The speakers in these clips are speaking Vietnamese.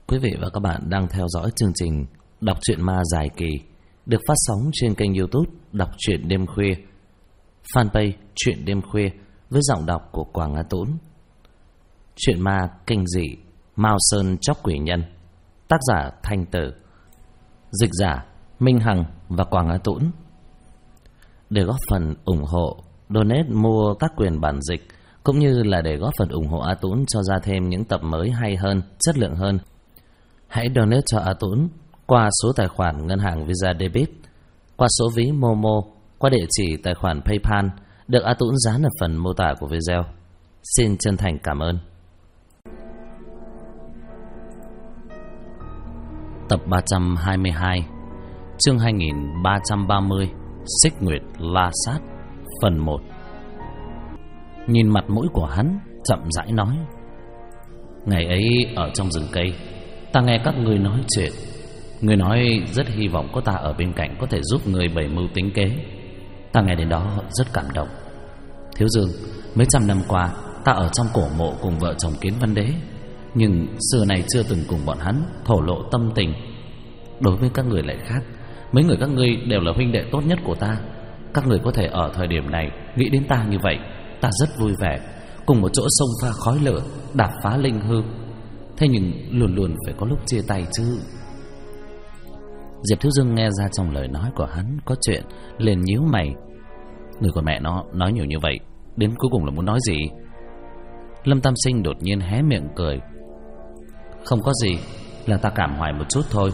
Quý vị và các bạn đang theo dõi chương trình Đọc truyện ma dài kỳ được phát sóng trên kênh YouTube Đọc truyện đêm khuya, fanpage Truyện đêm khuya với giọng đọc của Quảng Á Tũng. Truyện ma kinh dị Mao Sơn Chóc Quỷ Nhân, tác giả Thanh Tử, dịch giả Minh Hằng và Quảng Á Tũng. Để góp phần ủng hộ, donate mua các quyền bản dịch cũng như là để góp phần ủng hộ A Tũng cho ra thêm những tập mới hay hơn, chất lượng hơn, hãy donate cho A Tũng qua số tài khoản ngân hàng Visa Debit, qua số ví Momo, qua địa chỉ tài khoản PayPal được A Tũng dán ở phần mô tả của video. Xin chân thành cảm ơn. Tập 322, chương 2330, Xích Nguyệt La Sát, phần 1. Nhìn mặt mũi của hắn, chậm rãi nói: ngày ấy ở trong rừng cây, ta nghe các ngươi nói chuyện. Ngươi nói rất hy vọng có ta ở bên cạnh có thể giúp ngươi bày mưu tính kế. Ta nghe đến đó rất cảm động. Thiếu Dương, mấy trăm năm qua ta ở trong cổ mộ cùng vợ chồng Kiến Văn Đế, nhưng xưa này chưa từng cùng bọn hắn thổ lộ tâm tình. Đối với các người lại khác, mấy người các ngươi đều là huynh đệ tốt nhất của ta. Các người có thể ở thời điểm này nghĩ đến ta như vậy, ta rất vui vẻ. Cùng một chỗ xông pha khói lửa, đạp phá linh hư. Thế nhưng luôn luôn phải có lúc chia tay chứ. Diệp Thiếu Dương nghe ra trong lời nói của hắn có chuyện, liền nhíu mày. Người con mẹ nó nói nhiều như vậy, đến cuối cùng là muốn nói gì? Lâm Tam Sinh đột nhiên hé miệng cười. Không có gì, là ta cảm hoài một chút thôi.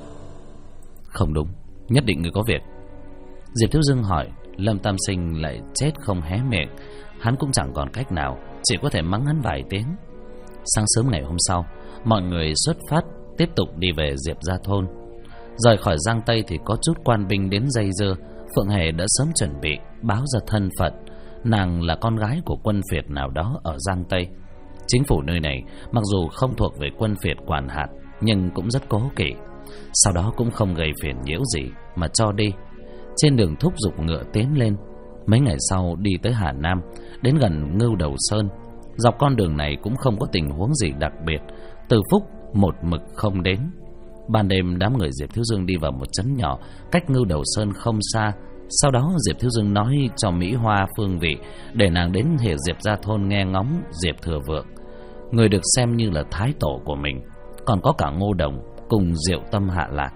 Không đúng, nhất định người có việc. Diệp Thiếu Dương hỏi. Lâm Tam Sinh lại chết không hé miệng. Hắn cũng chẳng còn cách nào, chỉ có thể mắng hắn vài tiếng. Sáng sớm ngày hôm sau, mọi người xuất phát tiếp tục đi về Diệp Gia thôn. Rời khỏi Giang Tây thì có chút quan binh đến dây dưa. Phượng Hề đã sớm chuẩn bị báo ra thân phận, nàng là con gái của quân phiệt nào đó ở Giang Tây. Chính phủ nơi này mặc dù không thuộc về quân phiệt quản hạt, nhưng cũng rất cố kỵ. Sau đó cũng không gây phiền nhiễu gì mà cho đi. Trên đường thúc giục ngựa tiến lên. Mấy ngày sau đi tới Hà Nam, đến gần Ngưu Đầu Sơn. Dọc con đường này cũng không có tình huống gì đặc biệt. Từ Phúc một mực không đến. Ban đêm đám người Diệp Thiếu Dương đi vào một trấn nhỏ cách Ngưu Đầu Sơn không xa. Sau đó Diệp Thiếu Dương nói cho Mỹ Hoa phương vị để nàng đến hệ Diệp Gia thôn nghe ngóng Diệp Thừa Vượng, người được xem như là thái tổ của mình, còn có cả Ngô Đồng cùng Diệu Tâm hạ lạc.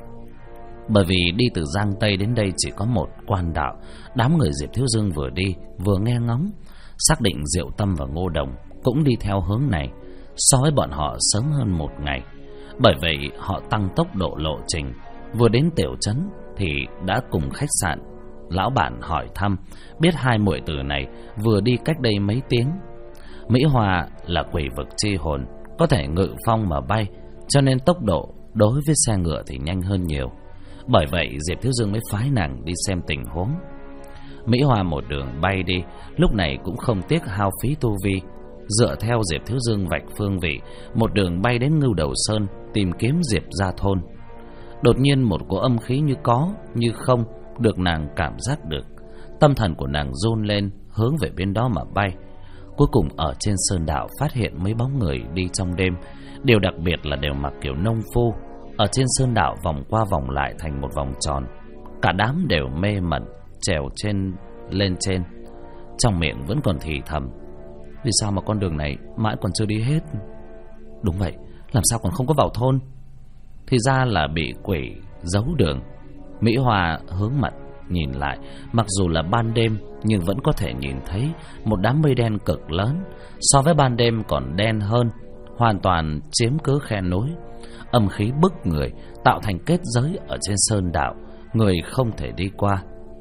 Bởi vì đi từ Giang Tây đến đây chỉ có một quan đạo, đám người Diệp Thiếu Dương vừa đi vừa nghe ngóng, xác định Diệu Tâm và Ngô Đồng cũng đi theo hướng này, so với bọn họ sớm hơn một ngày. Bởi vậy họ tăng tốc độ lộ trình. Vừa đến tiểu trấn thì đã cùng khách sạn lão bản hỏi thăm, biết hai muội tử này vừa đi cách đây mấy tiếng. Mỹ Hoa là quỷ vực chi hồn, có thể ngự phong mà bay, cho nên tốc độ đối với xe ngựa thì nhanh hơn nhiều. Bởi vậy Diệp Thiếu Dương mới phái nàng đi xem tình huống. Mỹ Hoa một đường bay đi, lúc này cũng không tiếc hao phí tu vi, dựa theo Diệp Thiếu Dương vạch phương vị, một đường bay đến Ngưu Đầu Sơn tìm kiếm Diệp Gia thôn. Đột nhiên một cỗ âm khí như có như không được nàng cảm giác được. Tâm thần của nàng run lên, hướng về bên đó mà bay. Cuối cùng ở trên sơn đạo phát hiện mấy bóng người đi trong đêm. Điều đặc biệt là đều mặc kiểu nông phu. Ở trên sơn đạo vòng qua vòng lại thành một vòng tròn. Cả đám đều mê mẩn trèo lên trên, trong miệng vẫn còn thì thầm: vì sao mà con đường này mãi còn chưa đi hết? Đúng vậy, làm sao còn không có vào thôn? Thì ra là bị quỷ giấu đường. Mỹ Hoa hướng mặt nhìn lại, mặc dù là ban đêm nhưng vẫn có thể nhìn thấy một đám mây đen cực lớn, so với ban đêm còn đen hơn, hoàn toàn chiếm cứ khe núi. Âm khí bức người, tạo thành kết giới ở trên sơn đạo, người không thể đi qua.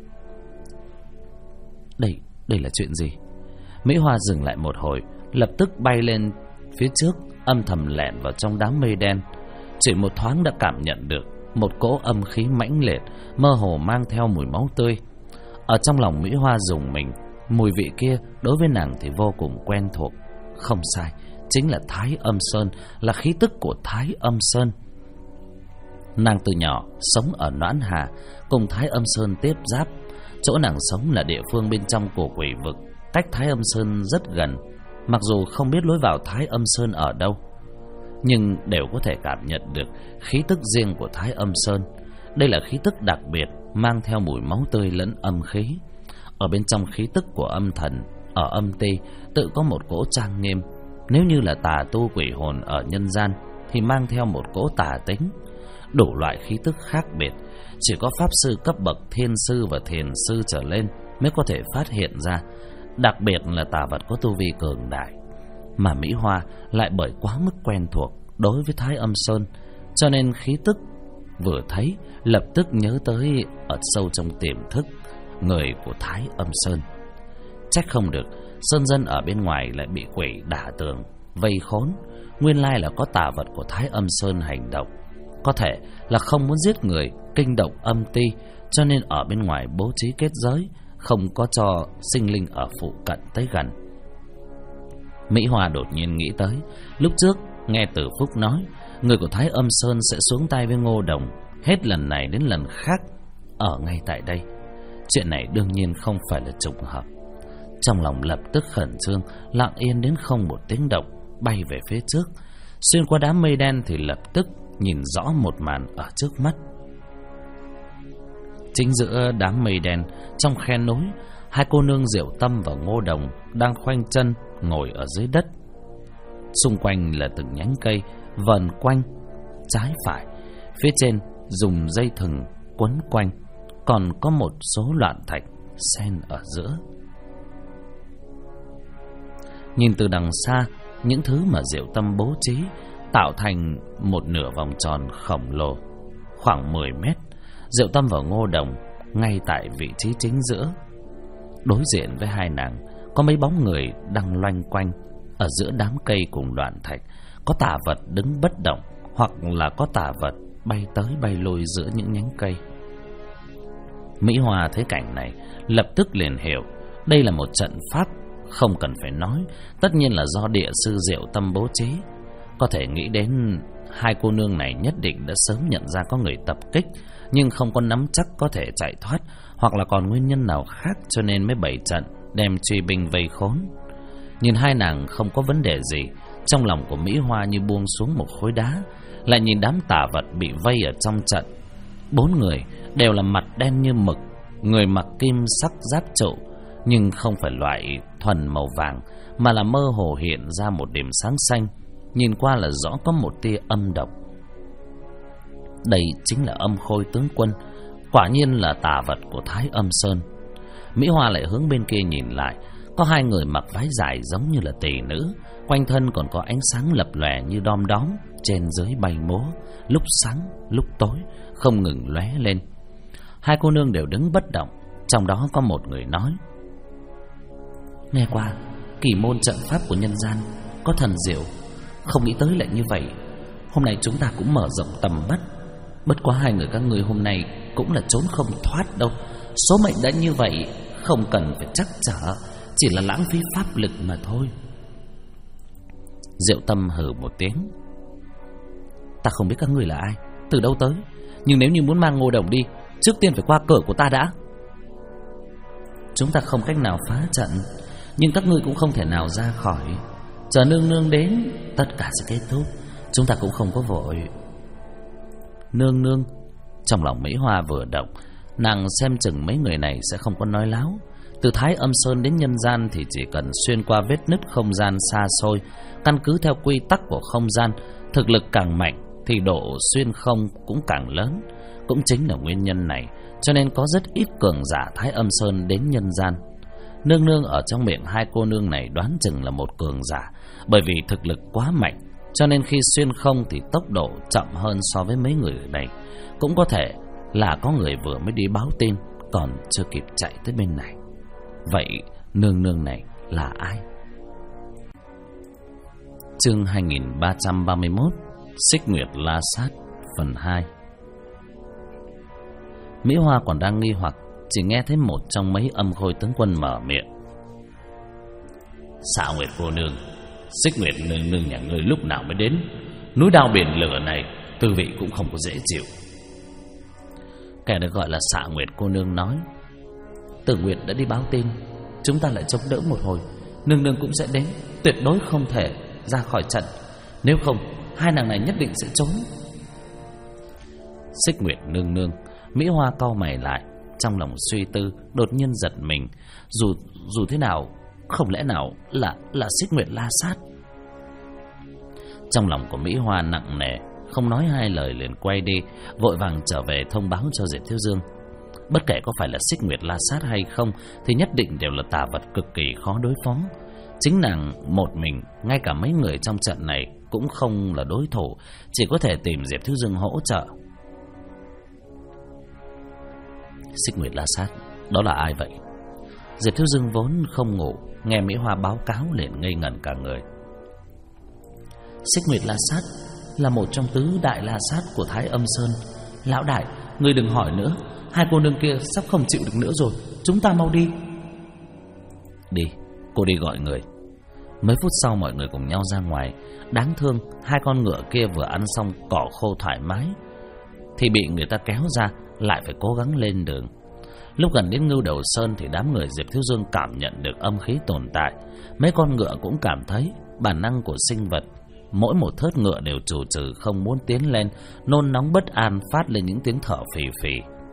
Đây là chuyện gì? Mỹ Hoa dừng lại một hồi, lập tức bay lên phía trước, âm thầm lẻn vào trong đám mây đen. Chỉ một thoáng đã cảm nhận được một cỗ âm khí mãnh liệt, mơ hồ mang theo mùi máu tươi. Ở trong lòng Mỹ Hoa rùng mình, mùi vị kia đối với nàng thì vô cùng quen thuộc. Không sai, chính là Thái Âm Sơn, là khí tức của Thái Âm Sơn. Nàng từ nhỏ sống ở Noãn Hà, cùng Thái Âm Sơn tiếp giáp. Chỗ nàng sống là địa phương bên trong của quỷ vực, cách Thái Âm Sơn rất gần, mặc dù không biết lối vào Thái Âm Sơn ở đâu. nhưng đều có thể cảm nhận được khí tức riêng của Thái Âm Sơn. Đây là khí tức đặc biệt, mang theo mùi máu tươi lẫn âm khí. Ở bên trong khí tức của âm thần, ở âm ti tự có một cỗ trang nghiêm. Nếu như là tà tu quỷ hồn ở nhân gian thì mang theo một cỗ tà tính. Đủ loại khí tức khác biệt, chỉ có pháp sư cấp bậc thiên sư và thiền sư trở lên mới có thể phát hiện ra. Đặc biệt là tà vật có tu vi cường đại. Mà Mỹ Hoa lại bởi quá mức quen thuộc đối với Thái Âm Sơn, cho nên khí tức vừa thấy lập tức nhớ tới ở sâu trong tiềm thức người của Thái Âm Sơn. Trách không được sơn dân ở bên ngoài lại bị quỷ đả tường vây khốn, nguyên lai là có tà vật của Thái Âm Sơn hành động. Có thể là không muốn giết người, kinh động âm ti, cho nên ở bên ngoài bố trí kết giới, không có cho sinh linh ở phụ cận tới gần. Mỹ Hoa đột nhiên nghĩ tới, lúc trước nghe Từ Phúc nói người của Thái Âm Sơn sẽ xuống tay với Ngô Đồng, hết lần này đến lần khác ở ngay tại đây. Chuyện này đương nhiên không phải là trùng hợp. Trong lòng lập tức khẩn trương, lặng yên đến không một tiếng động, bay về phía trước. Xuyên qua đám mây đen thì lập tức nhìn rõ một màn ở trước mắt. Chính giữa đám mây đen, trong khe núi, hai cô nương Diệu Tâm và Ngô Đồng đang khoanh chân ngồi ở dưới đất. Xung quanh là từng nhánh cây vần quanh trái phải, phía trên dùng dây thừng quấn quanh, còn có một số loạn thạch xen ở giữa. Nhìn từ đằng xa, những thứ mà Diệu Tâm bố trí tạo thành một nửa vòng tròn khổng lồ khoảng 10 mét. Diệu Tâm và Ngô Đồng ngay tại vị trí chính giữa. Đối diện với hai nàng có mấy bóng người đang loanh quanh. Ở giữa đám cây cùng đoạn thạch có tà vật đứng bất động, hoặc là có tà vật bay tới bay lui giữa những nhánh cây. Mỹ Hoa thấy cảnh này lập tức liền hiểu đây là một trận pháp. Không cần phải nói, tất nhiên là do địa sư Diệu Tâm bố trí. Có thể nghĩ đến hai cô nương này nhất định đã sớm nhận ra có người tập kích, nhưng không có nắm chắc có thể chạy thoát, hoặc là còn nguyên nhân nào khác cho nên mới bày trận đem truy binh vây khốn. Nhìn hai nàng không có vấn đề gì, trong lòng của Mỹ Hoa như buông xuống một khối đá. Lại nhìn đám tà vật bị vây ở trong trận. 4 người đều là mặt đen như mực, người mặc kim sắc giáp trụ, nhưng không phải loại thuần màu vàng, mà là mơ hồ hiện ra một điểm sáng xanh, nhìn qua là rõ có một tia âm độc. Đây chính là Âm Khôi tướng quân, quả nhiên là tà vật của Thái Âm Sơn. Mỹ Hoa lại hướng bên kia nhìn lại, có hai người mặc váy dài giống như là tỷ nữ, quanh thân còn có ánh sáng lập lòe như đom đóm, trên dưới bay múa, lúc sáng lúc tối không ngừng lóe lên. Hai cô nương đều đứng bất động, trong đó có một người nói: nghe qua kỳ môn trận pháp của nhân gian có thần diệu, không nghĩ tới lại như vậy. Hôm nay chúng ta cũng mở rộng tầm mắt. Bất quá hai người các người hôm nay cũng là trốn không thoát đâu. Số mệnh đã như vậy, không cần phải trắc trở, chỉ là lãng phí pháp lực mà thôi. Diệu Tâm hừ một tiếng: ta không biết các người là ai, từ đâu tới, nhưng nếu như muốn mang Ngô Đồng đi, trước tiên phải qua cửa của ta đã. Chúng ta không cách nào phá trận, nhưng các ngươi cũng không thể nào ra khỏi. Chờ nương nương đến, tất cả sẽ kết thúc. Chúng ta cũng không có vội. Nương nương. Trong lòng Mỹ Hoa vừa động, nàng xem chừng mấy người này sẽ không có nói láo. Từ Thái Âm Sơn đến nhân gian thì chỉ cần xuyên qua vết nứt không gian xa xôi. Căn cứ theo quy tắc của không gian, thực lực càng mạnh thì độ xuyên không cũng càng lớn. Cũng chính là nguyên nhân này cho nên có rất ít cường giả Thái Âm Sơn đến nhân gian. Nương nương ở trong miệng hai cô nương này đoán chừng là một cường giả, bởi vì thực lực quá mạnh cho nên khi xuyên không thì tốc độ chậm hơn so với mấy người ở đây. Cũng có thể là có người vừa mới đi báo tin, còn chưa kịp chạy tới bên này. Vậy nương nương này là ai? Chương 2331 Xích Nguyệt La Sát phần 2. Mỹ Hoa còn đang nghi hoặc, chỉ nghe thấy một trong mấy Âm Khôi tướng quân mở miệng: Xạ Nguyệt cô nương, Xích Nguyệt nương nương nhà ngươi lúc nào mới đến? Núi đao biển lửa này tư vị cũng không có dễ chịu. Kẻ được gọi là Xạ Nguyệt cô nương nói: Tử Nguyệt đã đi báo tin, chúng ta lại chống đỡ một hồi, nương nương cũng sẽ đến, tuyệt đối không thể ra khỏi trận. Nếu không hai nàng này nhất định sẽ trốn. Xích Nguyệt nương nương. Mỹ Hoa cau mày lại, trong lòng suy tư, đột nhiên giật mình. Dù thế nào, không lẽ nào là Xích Nguyệt La Sát? Trong lòng của Mỹ Hoa nặng nề, không nói hai lời liền quay đi, vội vàng trở về thông báo cho Diệp Thiếu Dương. Bất kể có phải là Xích Nguyệt La Sát hay không thì nhất định đều là tà vật cực kỳ khó đối phó. Chính nàng một mình, ngay cả mấy người trong trận này cũng không là đối thủ, chỉ có thể tìm Diệp Thiếu Dương hỗ trợ. Xích Nguyệt La Sát, đó là ai vậy? Diệp Thiếu Dương vốn không ngủ, nghe Mỹ Hoa báo cáo liền ngây ngẩn cả người. Xích Nguyệt La Sát là một trong tứ đại La Sát của Thái Âm Sơn. Lão đại, ngươi đừng hỏi nữa, hai cô nương kia sắp không chịu được nữa rồi, chúng ta mau đi. Đi, cô đi gọi người. Mấy phút sau mọi người cùng nhau ra ngoài. Đáng thương, hai con ngựa kia vừa ăn xong cỏ khô thoải mái thì bị người ta kéo ra, lại phải cố gắng lên đường. Lúc gần đến Ngưu Đầu Sơn thì đám người Diệp Thiếu Dương cảm nhận được âm khí tồn tại. Mấy con ngựa cũng cảm thấy bản năng của sinh vật, mỗi một thớt ngựa đều trù trừ không muốn tiến lên, nôn nóng bất an phát lên những tiếng thở phì phì.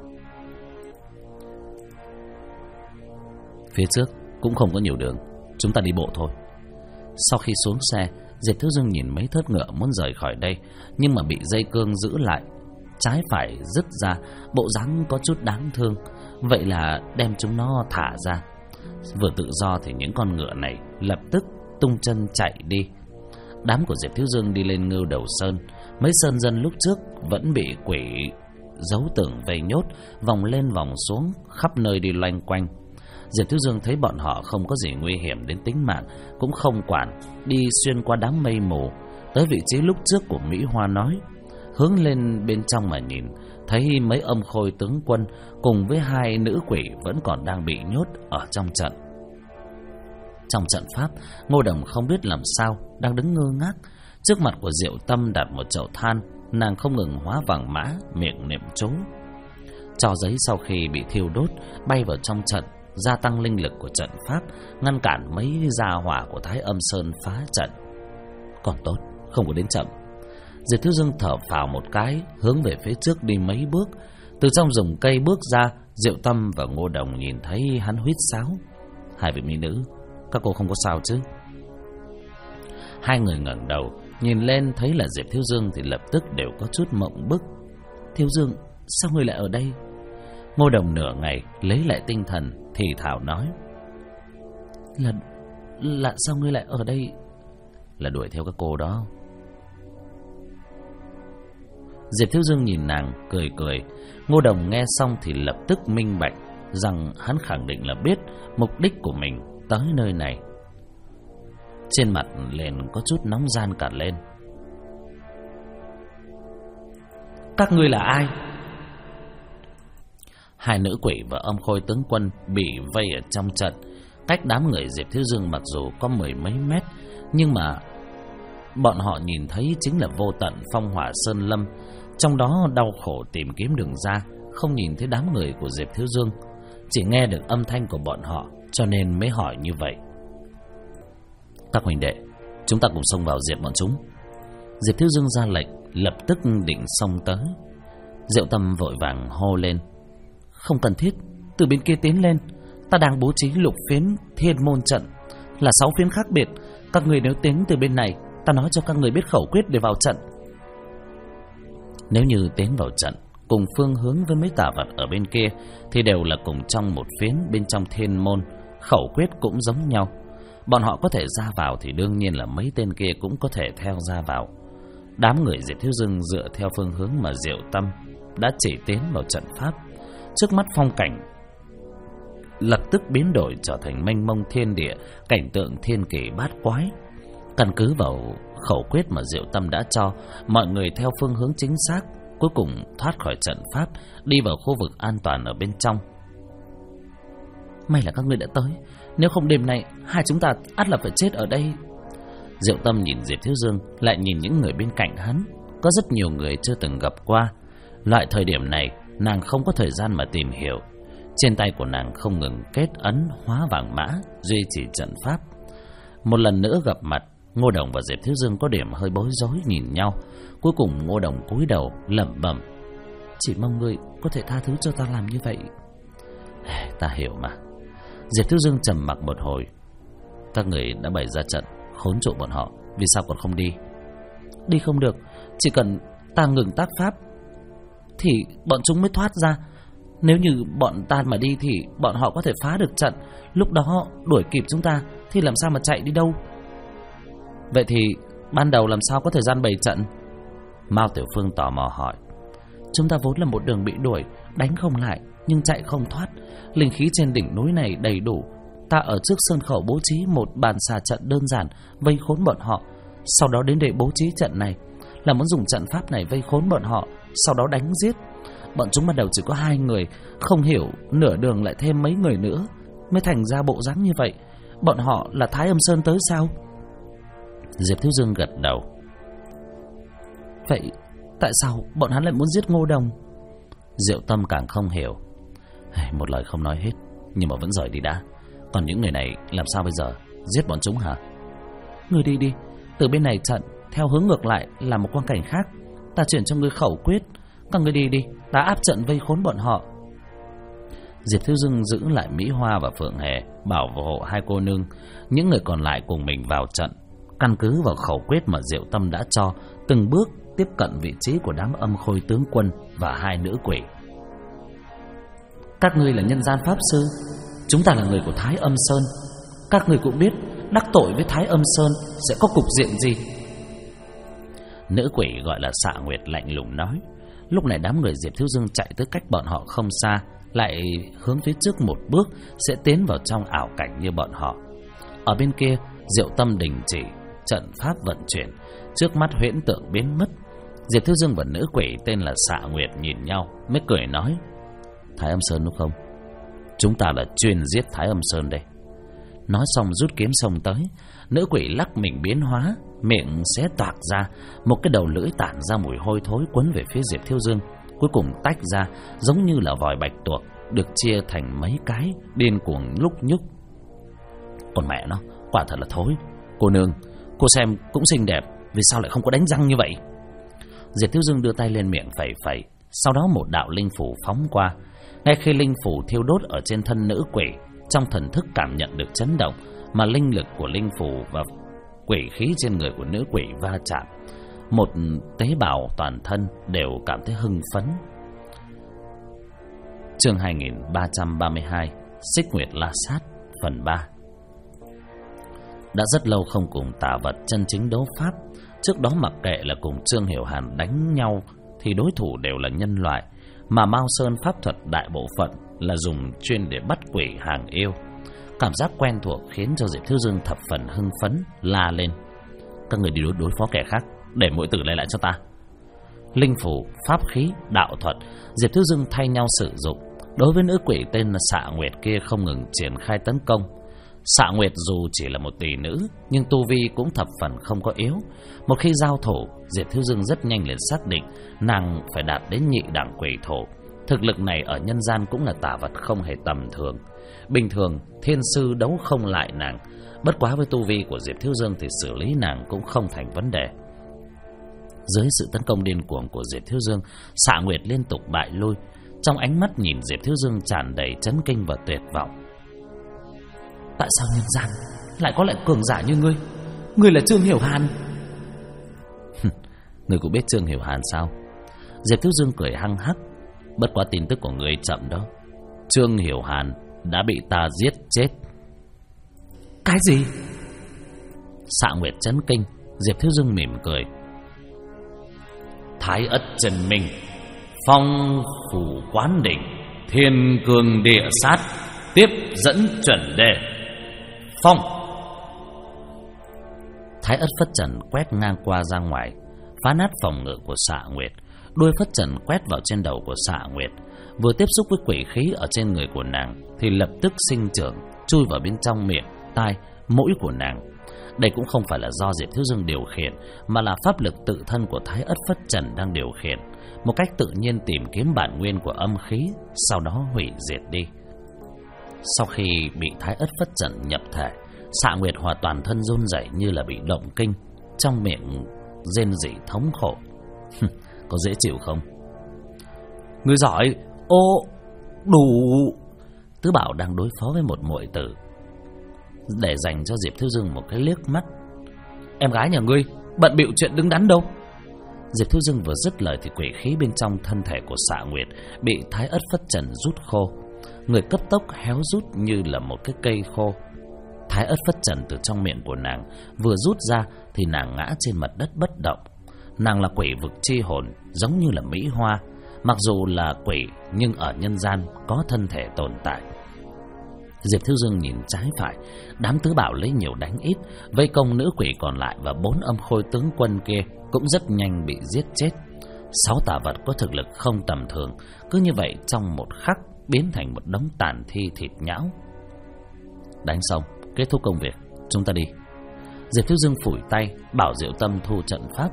Phía trước cũng không có nhiều đường, chúng ta đi bộ thôi. Sau khi xuống xe, Diệp Thiếu Dương nhìn mấy thớt ngựa muốn rời khỏi đây, nhưng mà bị dây cương giữ lại, trái phải rứt ra, bộ dáng có chút đáng thương. Vậy là đem chúng nó thả ra. Vừa tự do thì những con ngựa này lập tức tung chân chạy đi. Đám của Diệp Thiếu Dương đi lên Ngưu Đầu Sơn. Mấy sơn dân lúc trước vẫn bị quỷ giấu tưởng vây nhốt, vòng lên vòng xuống, khắp nơi đi loanh quanh. Diệp Thiếu Dương thấy bọn họ không có gì nguy hiểm đến tính mạng, cũng không quản, đi xuyên qua đám mây mù tới vị trí lúc trước của Mỹ Hoa nói. Hướng lên bên trong mà nhìn, thấy mấy âm khôi tướng quân cùng với hai nữ quỷ vẫn còn đang bị nhốt ở trong trận. Trong trận pháp, Ngô Đồng không biết làm sao, đang đứng ngơ ngác. Trước mặt của Diệu Tâm đặt một chậu than, nàng không ngừng hóa vàng mã, miệng niệm chú. Tro giấy sau khi bị thiêu đốt bay vào trong trận, gia tăng linh lực của trận pháp, ngăn cản mấy gia hỏa của Thái Âm Sơn phá trận. Còn tốt, không có đến chậm. Diệp Thiếu Dương thở phào một cái, hướng về phía trước đi mấy bước. Từ trong rừng cây bước ra, Diệu Tâm và Ngô Đồng nhìn thấy hắn huýt sáo. Hai vị mỹ nữ, các cô không có sao chứ? Hai người ngẩng đầu nhìn lên thấy là Diệp Thiếu Dương thì lập tức đều có chút mộng bức. Thiếu Dương, sao ngươi lại ở đây? Ngô Đồng nửa ngày lấy lại tinh thần thì thào nói: Là sao ngươi lại ở đây? Là đuổi theo các cô đó. Diệp Thiếu Dương nhìn nàng cười cười. Ngô Đồng nghe xong thì lập tức minh bạch rằng hắn khẳng định là biết mục đích của mình tới nơi này. Trên mặt liền có chút nóng gian cả lên. Các ngươi là ai? Hai nữ quỷ và âm khôi tướng quân bị vây ở trong trận, cách đám người Diệp Thiếu Dương mặc dù có mười mấy mét, nhưng mà bọn họ nhìn thấy chính là vô tận phong hỏa sơn lâm. Trong đó đau khổ tìm kiếm đường ra, không nhìn thấy đám người của Diệp Thiếu Dương, chỉ nghe được âm thanh của bọn họ, cho nên mới hỏi như vậy. Các huynh đệ, chúng ta cùng xông vào diệt bọn chúng. Diệp Thiếu Dương ra lệnh, lập tức định xông tới. Diệu Tâm vội vàng hô lên: Không cần thiết, từ bên kia tiến lên. Ta đang bố trí lục phiến thiên môn trận, là 6 phiến khác biệt. Các người nếu tiến từ bên này, ta nói cho các người biết khẩu quyết để vào trận. Nếu như tiến vào trận cùng phương hướng với mấy tà vật ở bên kia thì đều là cùng trong một phiến bên trong thiên môn, khẩu quyết cũng giống nhau. Bọn họ có thể ra vào thì đương nhiên là mấy tên kia cũng có thể theo ra vào. Đám người Diệp Thiếu Dương dựa theo phương hướng mà Diệu Tâm đã chỉ tiến vào trận pháp. Trước mắt phong cảnh lập tức biến đổi trở thành mênh mông thiên địa, cảnh tượng thiên kỳ bát quái. Căn cứ vào khẩu quyết mà Diệu Tâm đã cho, mọi người theo phương hướng chính xác, cuối cùng thoát khỏi trận pháp, đi vào khu vực an toàn ở bên trong. May là các ngươi đã tới, nếu không đêm nay hai chúng ta ắt là phải chết ở đây. Diệu Tâm nhìn Diệp Thiếu Dương, lại nhìn những người bên cạnh hắn. Có rất nhiều người chưa từng gặp qua. Loại thời điểm này nàng không có thời gian mà tìm hiểu. Trên tay của nàng không ngừng kết ấn hóa vàng mã, duy trì trận pháp. Một lần nữa gặp mặt, Ngô Đồng và Diệp Thiếu Dương có điểm hơi bối rối nhìn nhau. Cuối cùng Ngô Đồng cúi đầu lẩm bẩm: "Chỉ mong ngươi có thể tha thứ cho ta làm như vậy." "Ta hiểu mà." Diệp Thiếu Dương trầm mặc một hồi. "Các người đã bày ra trận khốn trụ bọn họ, vì sao còn không đi?" "Đi không được, chỉ cần ta ngừng tác pháp thì bọn chúng mới thoát ra. Nếu như bọn ta mà đi thì bọn họ có thể phá được trận, lúc đó đuổi kịp chúng ta thì làm sao mà chạy đi đâu?" "Vậy thì ban đầu làm sao có thời gian bày trận?" Mao Tiểu Phương tò mò hỏi. "Chúng ta vốn là một đường bị đuổi, đánh không lại nhưng chạy không thoát. Linh khí trên đỉnh núi này đầy đủ. Ta ở trước sơn khẩu bố trí một bàn xà trận đơn giản vây khốn bọn họ. Sau đó đến để bố trí trận này là muốn dùng trận pháp này vây khốn bọn họ, sau đó đánh giết. Bọn chúng ban đầu chỉ có 2 người, không hiểu nửa đường lại thêm mấy người nữa, mới thành ra bộ dáng như vậy. Bọn họ là Thái Âm Sơn tới sao?" Diệp Thiếu Dương gật đầu. "Vậy tại sao bọn hắn lại muốn giết Ngô Đồng?" Diệu Tâm càng không hiểu. Một lời không nói hết, nhưng mà vẫn rời đi đã. Còn những người này làm sao bây giờ? Giết bọn chúng hả? "Ngươi đi đi, từ bên này trận theo hướng ngược lại là một quang cảnh khác. Ta chuyển cho ngươi khẩu quyết, các ngươi đi đi, ta áp trận vây khốn bọn họ." Diệp Thiếu Dương giữ lại Mỹ Hoa và Phượng Hề bảo hộ 2 cô nương. Những người còn lại cùng mình vào trận. Căn cứ vào khẩu quyết mà Diệu Tâm đã cho, từng bước tiếp cận vị trí của đám âm khôi tướng quân và 2 nữ quỷ. "Các ngươi là nhân gian pháp sư, chúng ta là người của Thái Âm Sơn. Các ngươi cũng biết đắc tội với Thái Âm Sơn sẽ có cục diện gì." Nữ quỷ gọi là Xạ Nguyệt lạnh lùng nói. Lúc này đám người Diệp Thiếu Dương chạy tới cách bọn họ không xa, lại hướng phía trước một bước sẽ tiến vào trong ảo cảnh như bọn họ. Ở bên kia, Diệu Tâm đình chỉ, trận pháp vận chuyển, trước mắt huyễn tượng biến mất. Diệp Thiếu Dương và nữ quỷ tên là Xạ Nguyệt nhìn nhau mới cười nói: "Thái Âm Sơn đúng không? Chúng ta là chuyên giết Thái Âm Sơn đây." Nói xong rút kiếm xông tới. Nữ quỷ lắc mình biến hóa, miệng xé toạc ra, một cái đầu lưỡi tản ra mùi hôi thối quấn về phía Diệp Thiếu Dương, cuối cùng tách ra giống như là vòi bạch tuộc được chia thành mấy cái, điên cuồng lúc nhúc. Còn mẹ nó, quả thật là thối. "Cô nương, cô xem cũng xinh đẹp, vì sao lại không có đánh răng như vậy?" Diệp Thiếu Dương đưa tay lên miệng phẩy phẩy, sau đó một đạo linh phủ phóng qua. Ngay khi linh phủ thiêu đốt ở trên thân nữ quỷ, trong thần thức cảm nhận được chấn động, mà linh lực của linh phủ và quỷ khí trên người của nữ quỷ va chạm, một tế bào toàn thân đều cảm thấy hưng phấn. Chương 2332, Xích Nguyệt La Sát, phần 3. Đã rất lâu không cùng tà vật chân chính đấu pháp. Trước đó mặc kệ là cùng Trương Hiểu Hàn đánh nhau thì đối thủ đều là nhân loại, mà Mao Sơn pháp thuật đại bộ phận là dùng chuyên để bắt quỷ hàng yêu. Cảm giác quen thuộc khiến cho Diệp Thiếu Dương thập phần hưng phấn, la lên: "Các người đi đối phó kẻ khác, để mỗi tử lại cho ta." Linh phủ, pháp khí, đạo thuật, Diệp Thiếu Dương thay nhau sử dụng. Đối với nữ quỷ tên là Xạ Nguyệt kia không ngừng triển khai tấn công. Xạ Nguyệt dù chỉ là một tỷ nữ, nhưng tu vi cũng thập phần không có yếu. Một khi giao thủ, Diệp Thiếu Dương rất nhanh liền xác định nàng phải đạt đến nhị đẳng quỷ thổ. Thực lực này ở nhân gian cũng là tà vật không hề tầm thường. Bình thường thiên sư đấu không lại nàng, bất quá với tu vi của Diệp Thiếu Dương thì xử lý nàng cũng không thành vấn đề. Dưới sự tấn công điên cuồng của Diệp Thiếu Dương, Xạ Nguyệt liên tục bại lui. Trong ánh mắt nhìn Diệp Thiếu Dương tràn đầy chấn kinh và tuyệt vọng. "Tại sao nhân gian lại có lại cường giả như ngươi? Ngươi là Trương Hiểu Hàn." "Ngươi cũng biết Trương Hiểu Hàn sao?" Diệp Thiếu Dương cười hăng hắc. "Bất quá tin tức của ngươi chậm đó. Trương Hiểu Hàn đã bị ta giết chết." "Cái gì?" Xạ Nguyệt chấn kinh. Diệp Thiếu Dương mỉm cười: "Thái ất trần minh, phong phủ quán đỉnh, thiên cương địa sát, tiếp dẫn chuẩn đề, phong." Thái ất phất trần quét ngang qua ra ngoài, phá nát phòng ngự của Xạ Nguyệt. Đuôi phất trần quét vào trên đầu của Xạ Nguyệt, vừa tiếp xúc với quỷ khí ở trên người của nàng thì lập tức sinh trưởng, chui vào bên trong miệng, tai, mũi của nàng. Đây cũng không phải là do Diệp Thiếu Dương điều khiển, mà là pháp lực tự thân của Thái ất phất trần đang điều khiển, một cách tự nhiên tìm kiếm bản nguyên của âm khí, sau đó hủy diệt đi. Sau khi bị Thái ất phất trần nhập thể, Xạ Nguyệt hòa toàn thân run rẩy như là bị động kinh, trong miệng rên rỉ thống khổ. Có dễ chịu không? Ngươi giỏi. Ô, đủ. Tứ Bảo đang đối phó với một muội tử, để dành cho Diệp Thiếu Dương một cái liếc mắt. Em gái nhà ngươi bận bịu chuyện đứng đắn đâu. Diệp Thiếu Dương vừa dứt lời thì quỷ khí bên trong thân thể của Xạ Nguyệt bị Thái Ất Phất Trần rút khô. Người cấp tốc héo rút như là một cái cây khô. Thái Ất Phất Trần từ trong miệng của nàng vừa rút ra thì nàng ngã trên mặt đất bất động. Nàng là quỷ vực chi hồn, giống như là Mỹ Hoa. Mặc dù là quỷ nhưng ở nhân gian có thân thể tồn tại. Diệp Thiếu Dương nhìn trái phải, đám Tứ Bảo lấy nhiều đánh ít, vây công nữ quỷ còn lại và 4 âm khôi tướng quân kia cũng rất nhanh bị giết chết. 6 tà vật có thực lực không tầm thường, cứ như vậy trong một khắc biến thành một đống tàn thi thịt nhão. Đánh xong, kết thúc công việc, chúng ta đi. Diệp Thiếu Dương phủi tay, bảo Diệu Tâm thu trận pháp.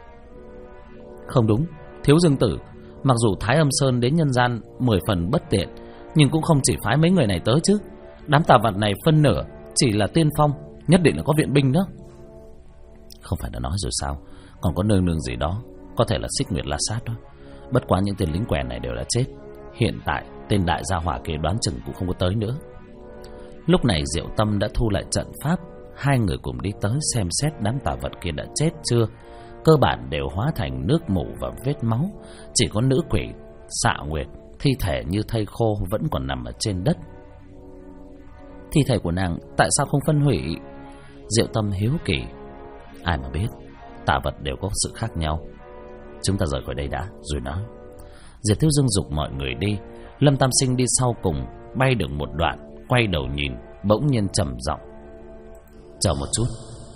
Không đúng, Thiếu Dương tử, mặc dù Thái Âm Sơn đến nhân gian 10 phần bất tiện, nhưng cũng không chỉ phái mấy người này tới chứ. Đám tà vật này phân nửa chỉ là tiên phong, nhất định là có viện binh đó. Không phải đã nói rồi sao, còn có nương nương gì đó, có thể là Xích Nguyệt La Sát đó. Bất quá những tên lính quèn này đều đã chết. Hiện tại tên đại gia hỏa kia đoán chừng cũng không có tới nữa. Lúc này Diệu Tâm đã thu lại trận pháp. Hai người cùng đi tới xem xét đám tà vật kia đã chết chưa. Cơ bản đều hóa thành nước mủ và vết máu. Chỉ có nữ quỷ Xạ Nguyệt, thi thể như thây khô vẫn còn nằm ở trên đất. Thi thể của nàng tại sao không phân hủy? Diệu Tâm hiếu kỳ. Ai mà biết, tà vật đều có sự khác nhau. Chúng ta rời khỏi đây đã rồi nói. Diệp Thiếu Dương giục mọi người đi. Lâm Tam Sinh đi sau cùng. Bay được một đoạn, quay đầu nhìn, bỗng nhiên trầm giọng. Chờ một chút.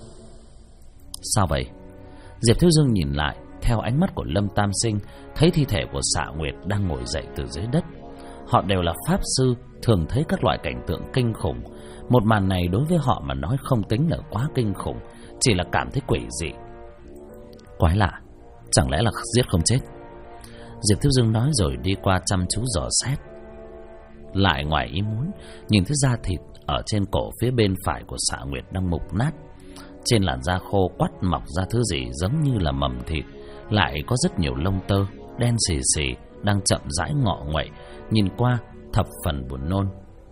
Sao vậy? Diệp Thiếu Dương nhìn lại, theo ánh mắt của Lâm Tam Sinh, thấy thi thể của Xạ Nguyệt đang ngồi dậy từ dưới đất. Họ đều là pháp sư, thường thấy các loại cảnh tượng kinh khủng. Một màn này đối với họ mà nói không tính là quá kinh khủng, chỉ là cảm thấy quỷ dị. Quái lạ, chẳng lẽ là giết không chết? Diệp Thiếu Dương nói rồi đi qua chăm chú dò xét. Lại ngoài ý muốn, nhìn thấy da thịt ở trên cổ phía bên phải của Xạ Nguyệt đang mục nát. Trên làn da khô quắt mọc ra thứ gì giống như là mầm thịt, lại có rất nhiều lông tơ đen xì xì đang chậm rãi ngọ nguậy, nhìn qua thập phần buồn nôn.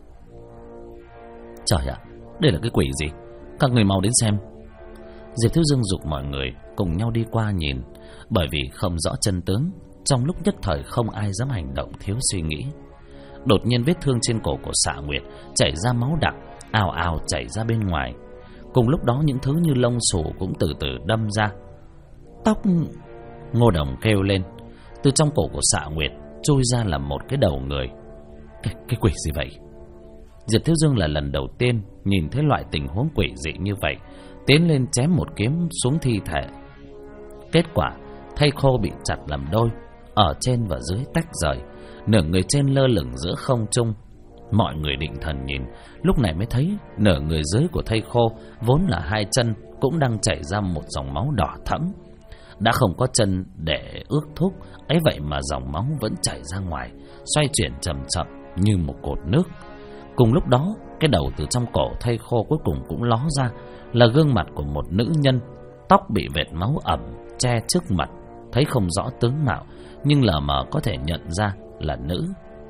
Trời ạ, đây là cái quỷ gì? Các người mau đến xem. Diệp Thiếu Dương giục mọi người cùng nhau đi qua nhìn. Bởi vì không rõ chân tướng, trong lúc nhất thời không ai dám hành động thiếu suy nghĩ. Đột nhiên vết thương trên cổ của Xạ Nguyệt chảy ra máu đặc, ào ào chảy ra bên ngoài. Cùng lúc đó những thứ như lông xù cũng từ từ đâm ra. Tóc! Ngô Đồng kêu lên. Từ trong cổ của Xạ Nguyệt trôi ra là một cái đầu người. Cái quỷ gì vậy? Diệp Thiếu Dương là lần đầu tiên nhìn thấy loại tình huống quỷ dị như vậy, tiến lên chém một kiếm xuống thi thể. Kết quả thây khô bị chặt làm đôi, ở trên và dưới tách rời, nửa người trên lơ lửng giữa không trung. Mọi người định thần nhìn, lúc này mới thấy nửa người dưới của thây khô vốn là hai chân cũng đang chảy ra một dòng máu đỏ thẫm. Đã không có chân để ước thúc, ấy vậy mà dòng máu vẫn chảy ra ngoài, xoay chuyển chậm chậm như một cột nước. Cùng lúc đó, cái đầu từ trong cổ thây khô cuối cùng cũng ló ra, là gương mặt của một nữ nhân, tóc bị vệt máu ẩm che trước mặt, thấy không rõ tướng mạo, nhưng lờ mờ có thể nhận ra là nữ.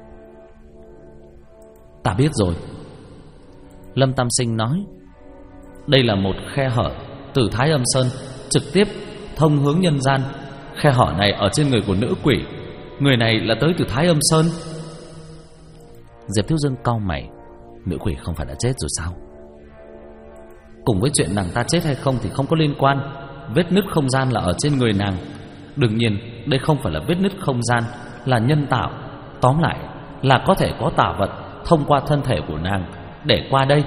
Ta biết rồi, Lâm Tam Sinh nói. Đây là một khe hở từ Thái Âm Sơn trực tiếp thông hướng nhân gian. Khe hở này ở trên người của nữ quỷ. Người này là tới từ Thái Âm Sơn. Diệp Thiếu Dương cau mày. Nữ quỷ không phải đã chết rồi sao? Cùng với chuyện nàng ta chết hay không thì không có liên quan. Vết nứt không gian là ở trên người nàng. Đương nhiên đây không phải là vết nứt không gian, là nhân tạo. Tóm lại là có thể có tà vật thông qua thân thể của nàng để qua đây.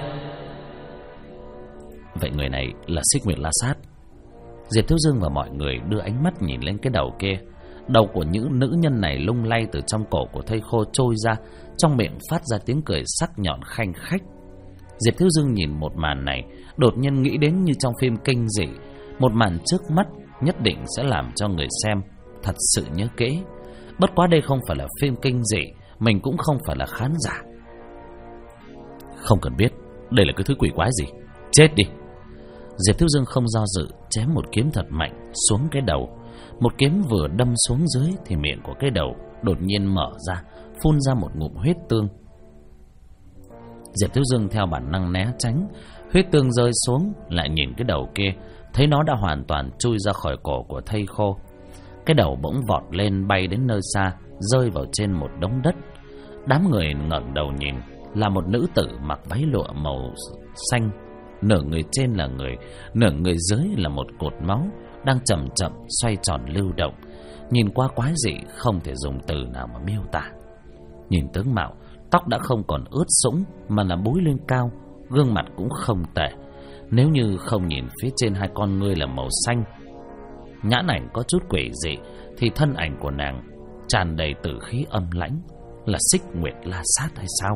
Vậy người này là Xích Nguyệt La Sát. Diệp Thiếu Dương và mọi người đưa ánh mắt nhìn lên cái đầu kia. Đầu của những nữ nhân này lung lay từ trong cổ của thây khô trôi ra, trong miệng phát ra tiếng cười sắc nhọn khanh khách. Diệp Thiếu Dương nhìn một màn này, đột nhiên nghĩ đến như trong phim kinh dị. Một màn trước mắt nhất định sẽ làm cho người xem thật sự nhớ kỹ. Bất quá đây không phải là phim kinh dị, mình cũng không phải là khán giả. Không cần biết đây là cái thứ quỷ quái gì, chết đi. Diệp Thiếu Dương không do dự, chém một kiếm thật mạnh xuống cái đầu. Một kiếm vừa đâm xuống dưới thì miệng của cái đầu đột nhiên mở ra, phun ra một ngụm huyết tương. Diệp Thiếu Dương theo bản năng né tránh, huyết tương rơi xuống, lại nhìn cái đầu kia, thấy nó đã hoàn toàn chui ra khỏi cổ của thây khô. Cái đầu bỗng vọt lên bay đến nơi xa, rơi vào trên một đống đất. Đám người ngẩng đầu nhìn, là một nữ tử mặc váy lụa màu xanh, nửa người trên là người, nửa người dưới là một cột máu đang chậm chậm xoay tròn lưu động. Nhìn qua quái dị, không thể dùng từ nào mà miêu tả. Nhìn tướng mạo, tóc đã không còn ướt sũng mà là búi lên cao, gương mặt cũng không tệ. Nếu như không nhìn phía trên hai con ngươi là màu xanh, nhãn ảnh có chút quỷ dị, thì thân ảnh của nàng tràn đầy tử khí âm lãnh, là Xích Nguyệt La Sát hay sao?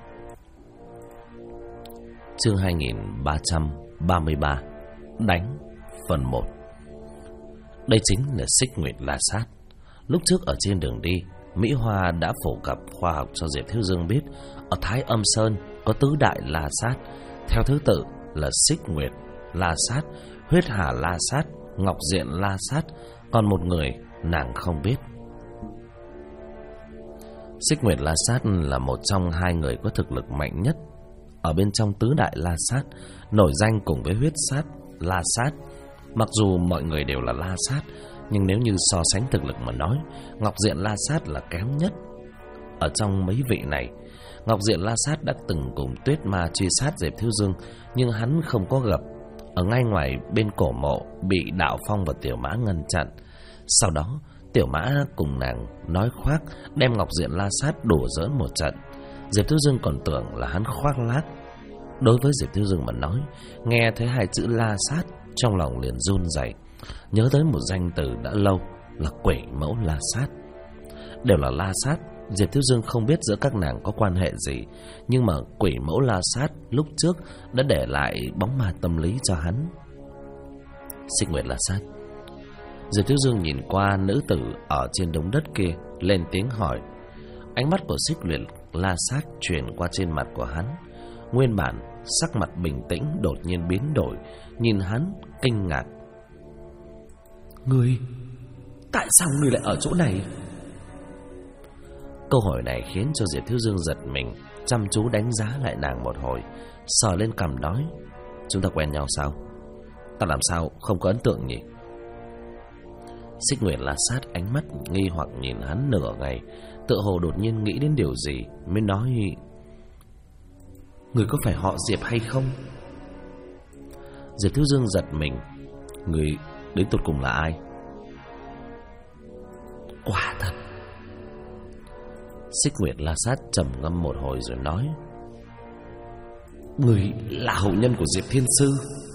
Chương 2333 Đánh phần 1. Đây chính là Xích Nguyệt La Sát. Lúc trước ở trên đường đi, Mỹ Hoa đã phổ cập khoa học cho Diệp Thiếu Dương biết ở Thái Âm Sơn có tứ đại La Sát, theo thứ tự là Xích Nguyệt La Sát, Huyết Hà La Sát, Ngọc Diện La Sát. Còn một người nàng không biết. Xích Nguyệt La Sát là một trong hai người có thực lực mạnh nhất ở bên trong tứ đại La Sát, nổi danh cùng với Huyết Sát, La Sát. Mặc dù mọi người đều là La Sát, nhưng nếu như so sánh thực lực mà nói, Ngọc Diện La Sát là kém nhất. Ở trong mấy vị này, Ngọc Diện La Sát đã từng cùng Tuyết Ma truy sát Diệp Thiếu Dương, nhưng hắn không có gặp. Ở ngay ngoài bên cổ mộ bị Đạo Phong và Tiểu Mã ngăn chặn. Sau đó Tiểu Mã cùng nàng nói khoác đem Ngọc Diện La Sát đùa giỡn một trận. Diệp Thiếu Dương còn tưởng là hắn khoác lác. Đối với Diệp Thiếu Dương mà nói, nghe thấy hai chữ La Sát, trong lòng liền run rẩy, nhớ tới một danh từ đã lâu là Quỷ Mẫu La Sát. Đều là La Sát, Diệp Thiếu Dương không biết giữa các nàng có quan hệ gì, nhưng mà Quỷ Mẫu La Sát lúc trước đã để lại bóng ma tâm lý cho hắn. Xích Nguyệt La Sát. Diệp Thiếu Dương nhìn qua nữ tử ở trên đống đất kia, lên tiếng hỏi. Ánh mắt của Xích Nguyệt La Sát chuyển qua trên mặt của hắn. Nguyên bản sắc mặt bình tĩnh đột nhiên biến đổi, nhìn hắn kinh ngạc. Ngươi, tại sao ngươi lại ở chỗ này? Câu hỏi này khiến cho Diệp Thiếu Dương giật mình, chăm chú đánh giá lại nàng một hồi, sờ lên cằm nói. Chúng ta quen nhau sao? Ta làm sao không có ấn tượng nhỉ? Xích Nguyệt La Sát ánh mắt nghi hoặc nhìn hắn nửa ngày, tựa hồ đột nhiên nghĩ đến điều gì, mới nói. Người có phải họ Diệp hay không? Diệp Thiếu Dương giật mình. Người đến tột cùng là ai? Quả thật. Xích Nguyệt La Sát trầm ngâm một hồi rồi nói. Người là hậu nhân của Diệp Thiên Sư.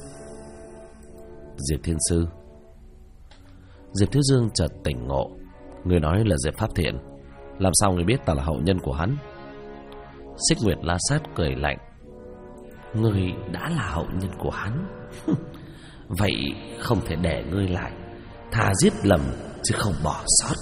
Diệp Thiên Sư. Diệp Thiếu Dương chợt tỉnh ngộ. Người nói là Diệp Pháp Thiện. Làm sao người biết ta là hậu nhân của hắn? Xích Nguyệt La Sát cười lạnh. Ngươi đã là hậu nhân của hắn. Vậy không thể để ngươi lại, thà giết lầm chứ không bỏ sót.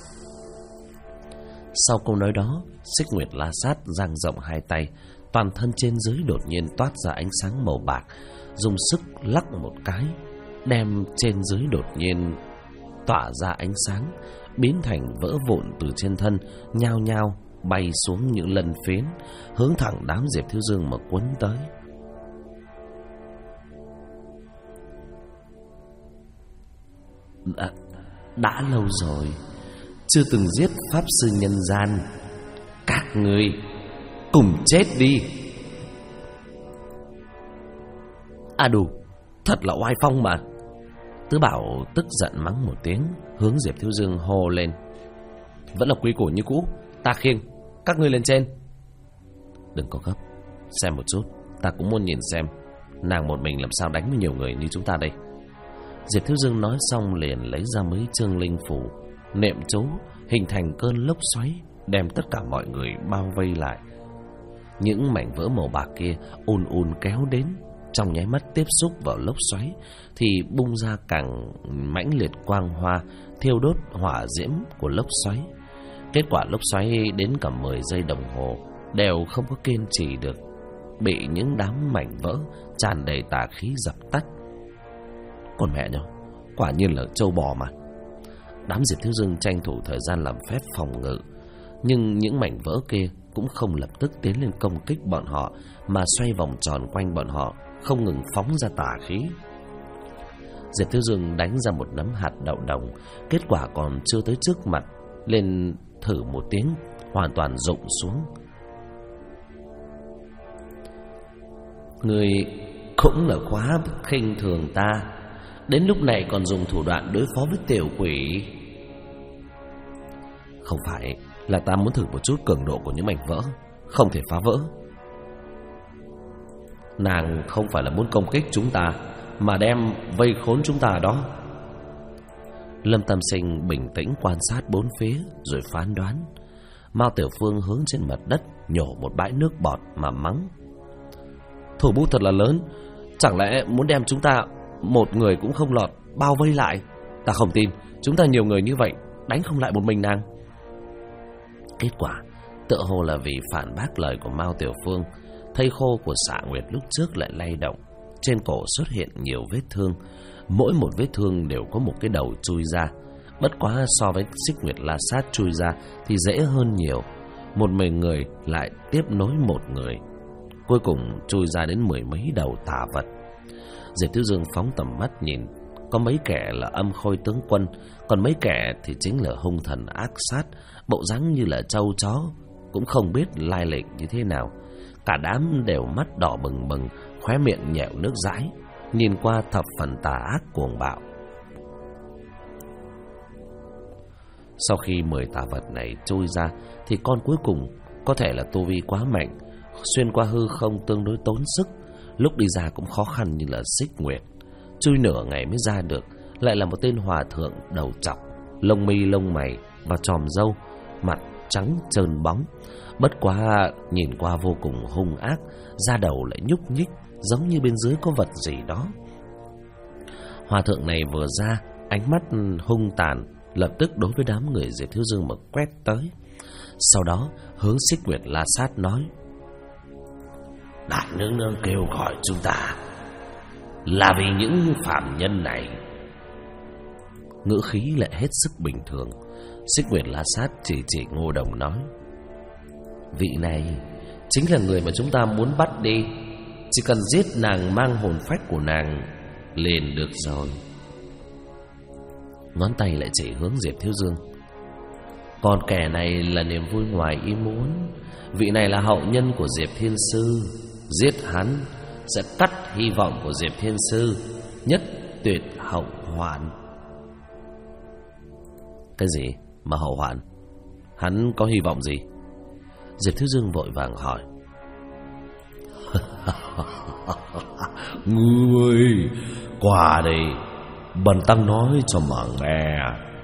Sau câu nói đó, Xích Nguyệt La Sát dang rộng hai tay, toàn thân trên dưới đột nhiên toát ra ánh sáng màu bạc, dùng sức lắc một cái, đem trên dưới đột nhiên tỏa ra ánh sáng, biến thành vỡ vụn từ trên thân, nhao nhao bay xuống những lân phiến, hướng thẳng đám Diệp Thiếu Dương mà quấn tới. Đã lâu rồi chưa từng giết pháp sư nhân gian, các ngươi cùng chết đi. À đủ, thật là oai phong mà. Tứ Bảo tức giận mắng một tiếng, hướng Diệp Thiếu Dương hô lên. Vẫn là quy củ như cũ, ta khiêng, các ngươi lên trên. Đừng có gấp, xem một chút, ta cũng muốn nhìn xem nàng một mình làm sao đánh với nhiều người như chúng ta đây. Diệp Thiếu Dương nói xong liền lấy ra mấy chương linh phủ, niệm chú, hình thành cơn lốc xoáy, đem tất cả mọi người bao vây lại. Những mảnh vỡ màu bạc kia ùn ùn kéo đến, trong nháy mắt tiếp xúc vào lốc xoáy thì bung ra càng mãnh liệt quang hoa, thiêu đốt hỏa diễm của lốc xoáy. Kết quả lốc xoáy đến cả 10 giây đồng hồ đều không có kiên trì được. bị những đám mảnh vỡ tràn đầy tà khí dập tắt. Còn mẹ nhá, quả nhiên là trâu bò mà. Đám Diệp Thiếu Dương tranh thủ thời gian làm phép phòng ngự, nhưng những mảnh vỡ kia cũng không lập tức tiến lên công kích bọn họ, mà xoay vòng tròn quanh bọn họ, không ngừng phóng ra tà khí. Diệp Thiếu Dương đánh ra một nắm hạt đậu đồng, kết quả còn chưa tới trước mặt, lên thử một tiếng, hoàn toàn rụng xuống. Người cũng là quá khinh thường ta, đến lúc này còn dùng thủ đoạn đối phó với tiểu quỷ. Không phải, là ta muốn thử một chút cường độ của những mảnh vỡ, không thể phá vỡ. Nàng không phải là muốn công kích chúng ta, mà đem vây khốn chúng ta đó. Lâm Tam Sinh bình tĩnh quan sát bốn phía rồi phán đoán. Mao Tiểu Phương hướng trên mặt đất nhổ một bãi nước bọt mà mắng: thủ bút thật là lớn, chẳng lẽ muốn đem chúng ta một người cũng không lọt bao vây lại? Ta không tin, chúng ta nhiều người như vậy đánh không lại một mình nàng. Kết quả tựa hồ là vì phản bác lời của Mao Tiểu Phương, thây khô của Xạ Nguyệt lúc trước lại lay động, trên cổ xuất hiện nhiều vết thương, mỗi một vết thương đều có một cái đầu chui ra. Bất quá so với Xích Nguyệt La Sát chui ra thì dễ hơn nhiều. Một mình người lại tiếp nối một người, cuối cùng chui ra đến mười mấy đầu tà vật. Diệp Thiếu Dương phóng tầm mắt nhìn, có mấy kẻ là âm khôi tướng quân, còn mấy kẻ thì chính là hung thần ác sát, bộ dáng như là trâu chó, cũng không biết lai lịch như thế nào. Cả đám đều mắt đỏ bừng bừng, khóe miệng nhẹo nước dãi, nhìn qua thập phần tà ác cuồng bạo. Sau khi 10 tà vật này trôi ra thì con cuối cùng có thể là tu vi quá mạnh, xuyên qua hư không tương đối tốn sức, lúc đi ra cũng khó khăn như là Xích Nguyệt. Chui nửa ngày mới ra được, lại là một tên hòa thượng đầu trọc, lông mi lông mày và tròm râu, mặt trắng trơn bóng. Bất quá nhìn qua vô cùng hung ác, da đầu lại nhúc nhích, giống như bên dưới có vật gì đó. Hòa thượng này vừa ra, ánh mắt hung tàn, lập tức đối với đám người Diệp Thiếu Dương mà quét tới. Sau đó hướng Xích Nguyệt La Sát nói: đại nương nương kêu gọi chúng ta là vì những phạm nhân này. Ngữ khí lại hết sức bình thường. Xích Nguyệt La Sát chỉ Ngô Đồng nói: vị này chính là người mà chúng ta muốn bắt đi, chỉ cần giết nàng mang hồn phách của nàng liền được rồi. Ngón tay lại chỉ hướng Diệp Thiếu Dương: còn kẻ này là niềm vui ngoài ý muốn, vị này là hậu nhân của Diệp Thiên Sư, giết hắn sẽ cắt hy vọng của Diệp Thiên Sư, nhất tuyệt hậu hoạn. Cái gì mà hậu hoạn? Hắn có hy vọng gì? Diệp Thiếu Dương vội vàng hỏi. Ngươi qua đây, bần tăng nói cho mà nghe.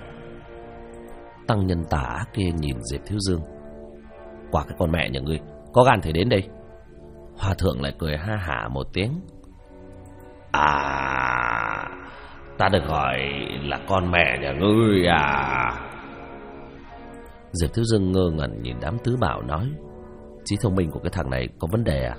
Tăng nhân tả kia nhìn Diệp Thiếu Dương: quả cái con mẹ nhà ngươi có gan thì đến đây. Hòa thượng lại cười ha hả một tiếng: à, ta được gọi là con mẹ nhà ngươi à? Diệp Thiếu Dương ngơ ngẩn nhìn đám tứ bảo nói: trí thông minh của cái thằng này có vấn đề à?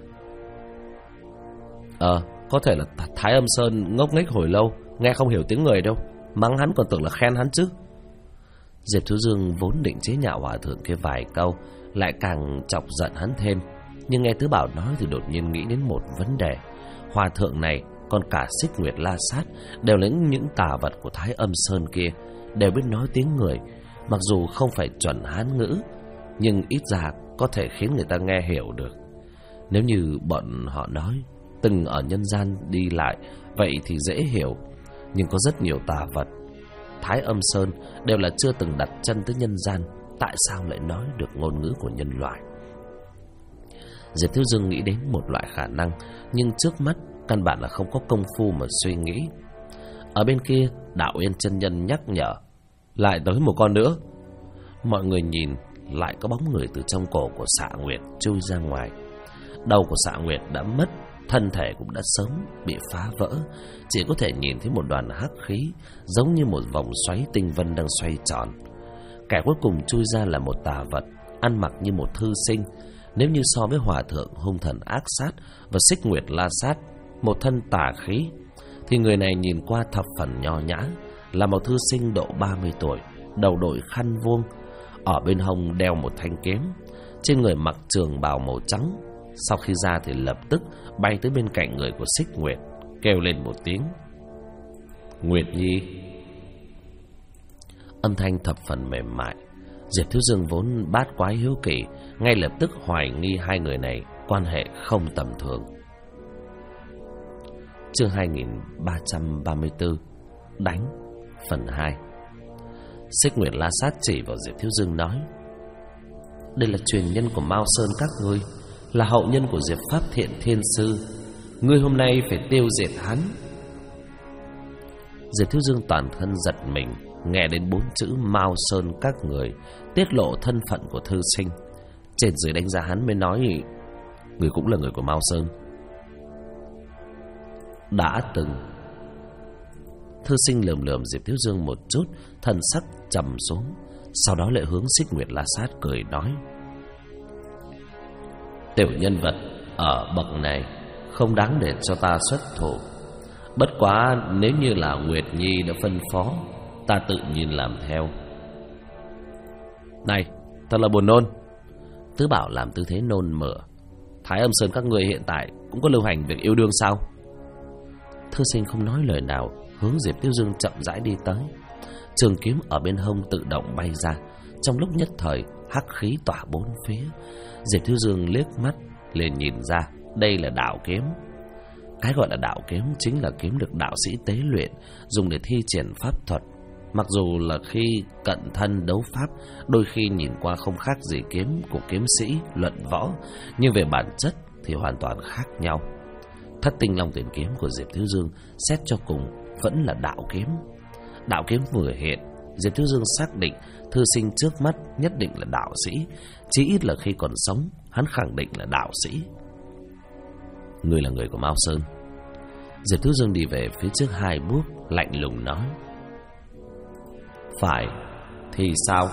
Có thể là Thái Âm Sơn ngốc nghếch hồi lâu, nghe không hiểu tiếng người đâu, mắng hắn còn tưởng là khen hắn chứ. Diệp Thiếu Dương vốn định chế nhạo hòa thượng kia vài câu, lại càng chọc giận hắn thêm. Nhưng nghe tứ bảo nói thì đột nhiên nghĩ đến một vấn đề. Hòa thượng này còn cả Xích Nguyệt La Sát đều là những tà vật của Thái Âm Sơn kia, đều biết nói tiếng người. Mặc dù không phải chuẩn Hán ngữ, nhưng ít ra có thể khiến người ta nghe hiểu được. Nếu như bọn họ nói từng ở nhân gian đi lại, vậy thì dễ hiểu. Nhưng có rất nhiều tà vật Thái Âm Sơn đều là chưa từng đặt chân tới nhân gian, tại sao lại nói được ngôn ngữ của nhân loại? Diệp Thiếu Dương nghĩ đến một loại khả năng, nhưng trước mắt căn bản là không có công phu mà suy nghĩ. Ở bên kia, Đạo Yên chân nhân nhắc nhở: lại tới một con nữa. Mọi người nhìn lại có bóng người từ trong cổ của Xạ Nguyệt chui ra ngoài. Đầu của Xạ Nguyệt đã mất, thân thể cũng đã sớm bị phá vỡ, chỉ có thể nhìn thấy một đoàn hắc khí giống như một vòng xoáy tinh vân đang xoay tròn. Kẻ cuối cùng chui ra là một tà vật, ăn mặc như một thư sinh, Nếu như so với hòa thượng hung thần ác sát và Xích Nguyệt La Sát, một thân tà khí, thì người này nhìn qua thập phần nho nhã, là một thư sinh độ 30 tuổi, đầu đội khăn vuông, ở bên hông đeo một thanh kiếm, trên người mặc trường bào màu trắng. Sau khi ra thì lập tức bay tới bên cạnh người của Xích Nguyệt, kêu lên một tiếng: "Nguyệt Nhi." Âm thanh thập phần mềm mại. Diệp Thiếu Dương vốn bát quái hiếu kỳ, ngay lập tức hoài nghi hai người này quan hệ không tầm thường. Chương 2334 Đánh phần 2. Xích Nguyệt La Sát chỉ vào Diệp Thiếu Dương nói: "Đây là truyền nhân của Mao Sơn các ngươi, là hậu nhân của Diệp Pháp Thiện Thiên Sư. Ngươi hôm nay phải tiêu diệt hắn." Diệp Thiếu Dương toàn thân giật mình, nghe đến 4 chữ Mao Sơn các người, tiết lộ thân phận của thư sinh. Trên dưới đánh giá hắn mới nói: "Người cũng là người của Mao Sơn." "Đã từng." Thư sinh lườm lườm Diệp Thiếu Dương một chút, thần sắc trầm xuống, sau đó lại hướng Xích Nguyệt La Sát cười nói: "Tiểu nhân vật ở bậc này không đáng để cho ta xuất thủ. Bất quá nếu như là Nguyệt Nhi đã phân phó, ta tự nhiên làm theo." "Này, thật là buồn nôn." Tứ Bảo làm tư thế nôn mửa: "Thái Âm Sơn các người hiện tại cũng có lưu hành việc yêu đương sao?" Thư sinh không nói lời nào, hướng Diệp Thiếu Dương chậm rãi đi tới. Trường kiếm ở bên hông tự động bay ra, trong lúc nhất thời hắc khí tỏa bốn phía. Diệp Thiếu Dương liếc mắt liền nhìn ra đây là đạo kiếm. Cái gọi là đạo kiếm chính là kiếm được đạo sĩ tế luyện, dùng để thi triển pháp thuật. Mặc dù là khi cận thân đấu pháp, đôi khi nhìn qua không khác gì kiếm của kiếm sĩ luận võ, nhưng về bản chất thì hoàn toàn khác nhau. Thất tinh long tuyển kiếm của Diệp Thiếu Dương xét cho cùng vẫn là đạo kiếm. Đạo kiếm vừa hiện, Diệp Thiếu Dương xác định thư sinh trước mắt nhất định là đạo sĩ, chí ít là khi còn sống hắn khẳng định là đạo sĩ. "Ngươi là người của Mao Sơn." Diệp Thiếu Dương đi về phía trước 2 bước, lạnh lùng nói: "Phải, thì sao?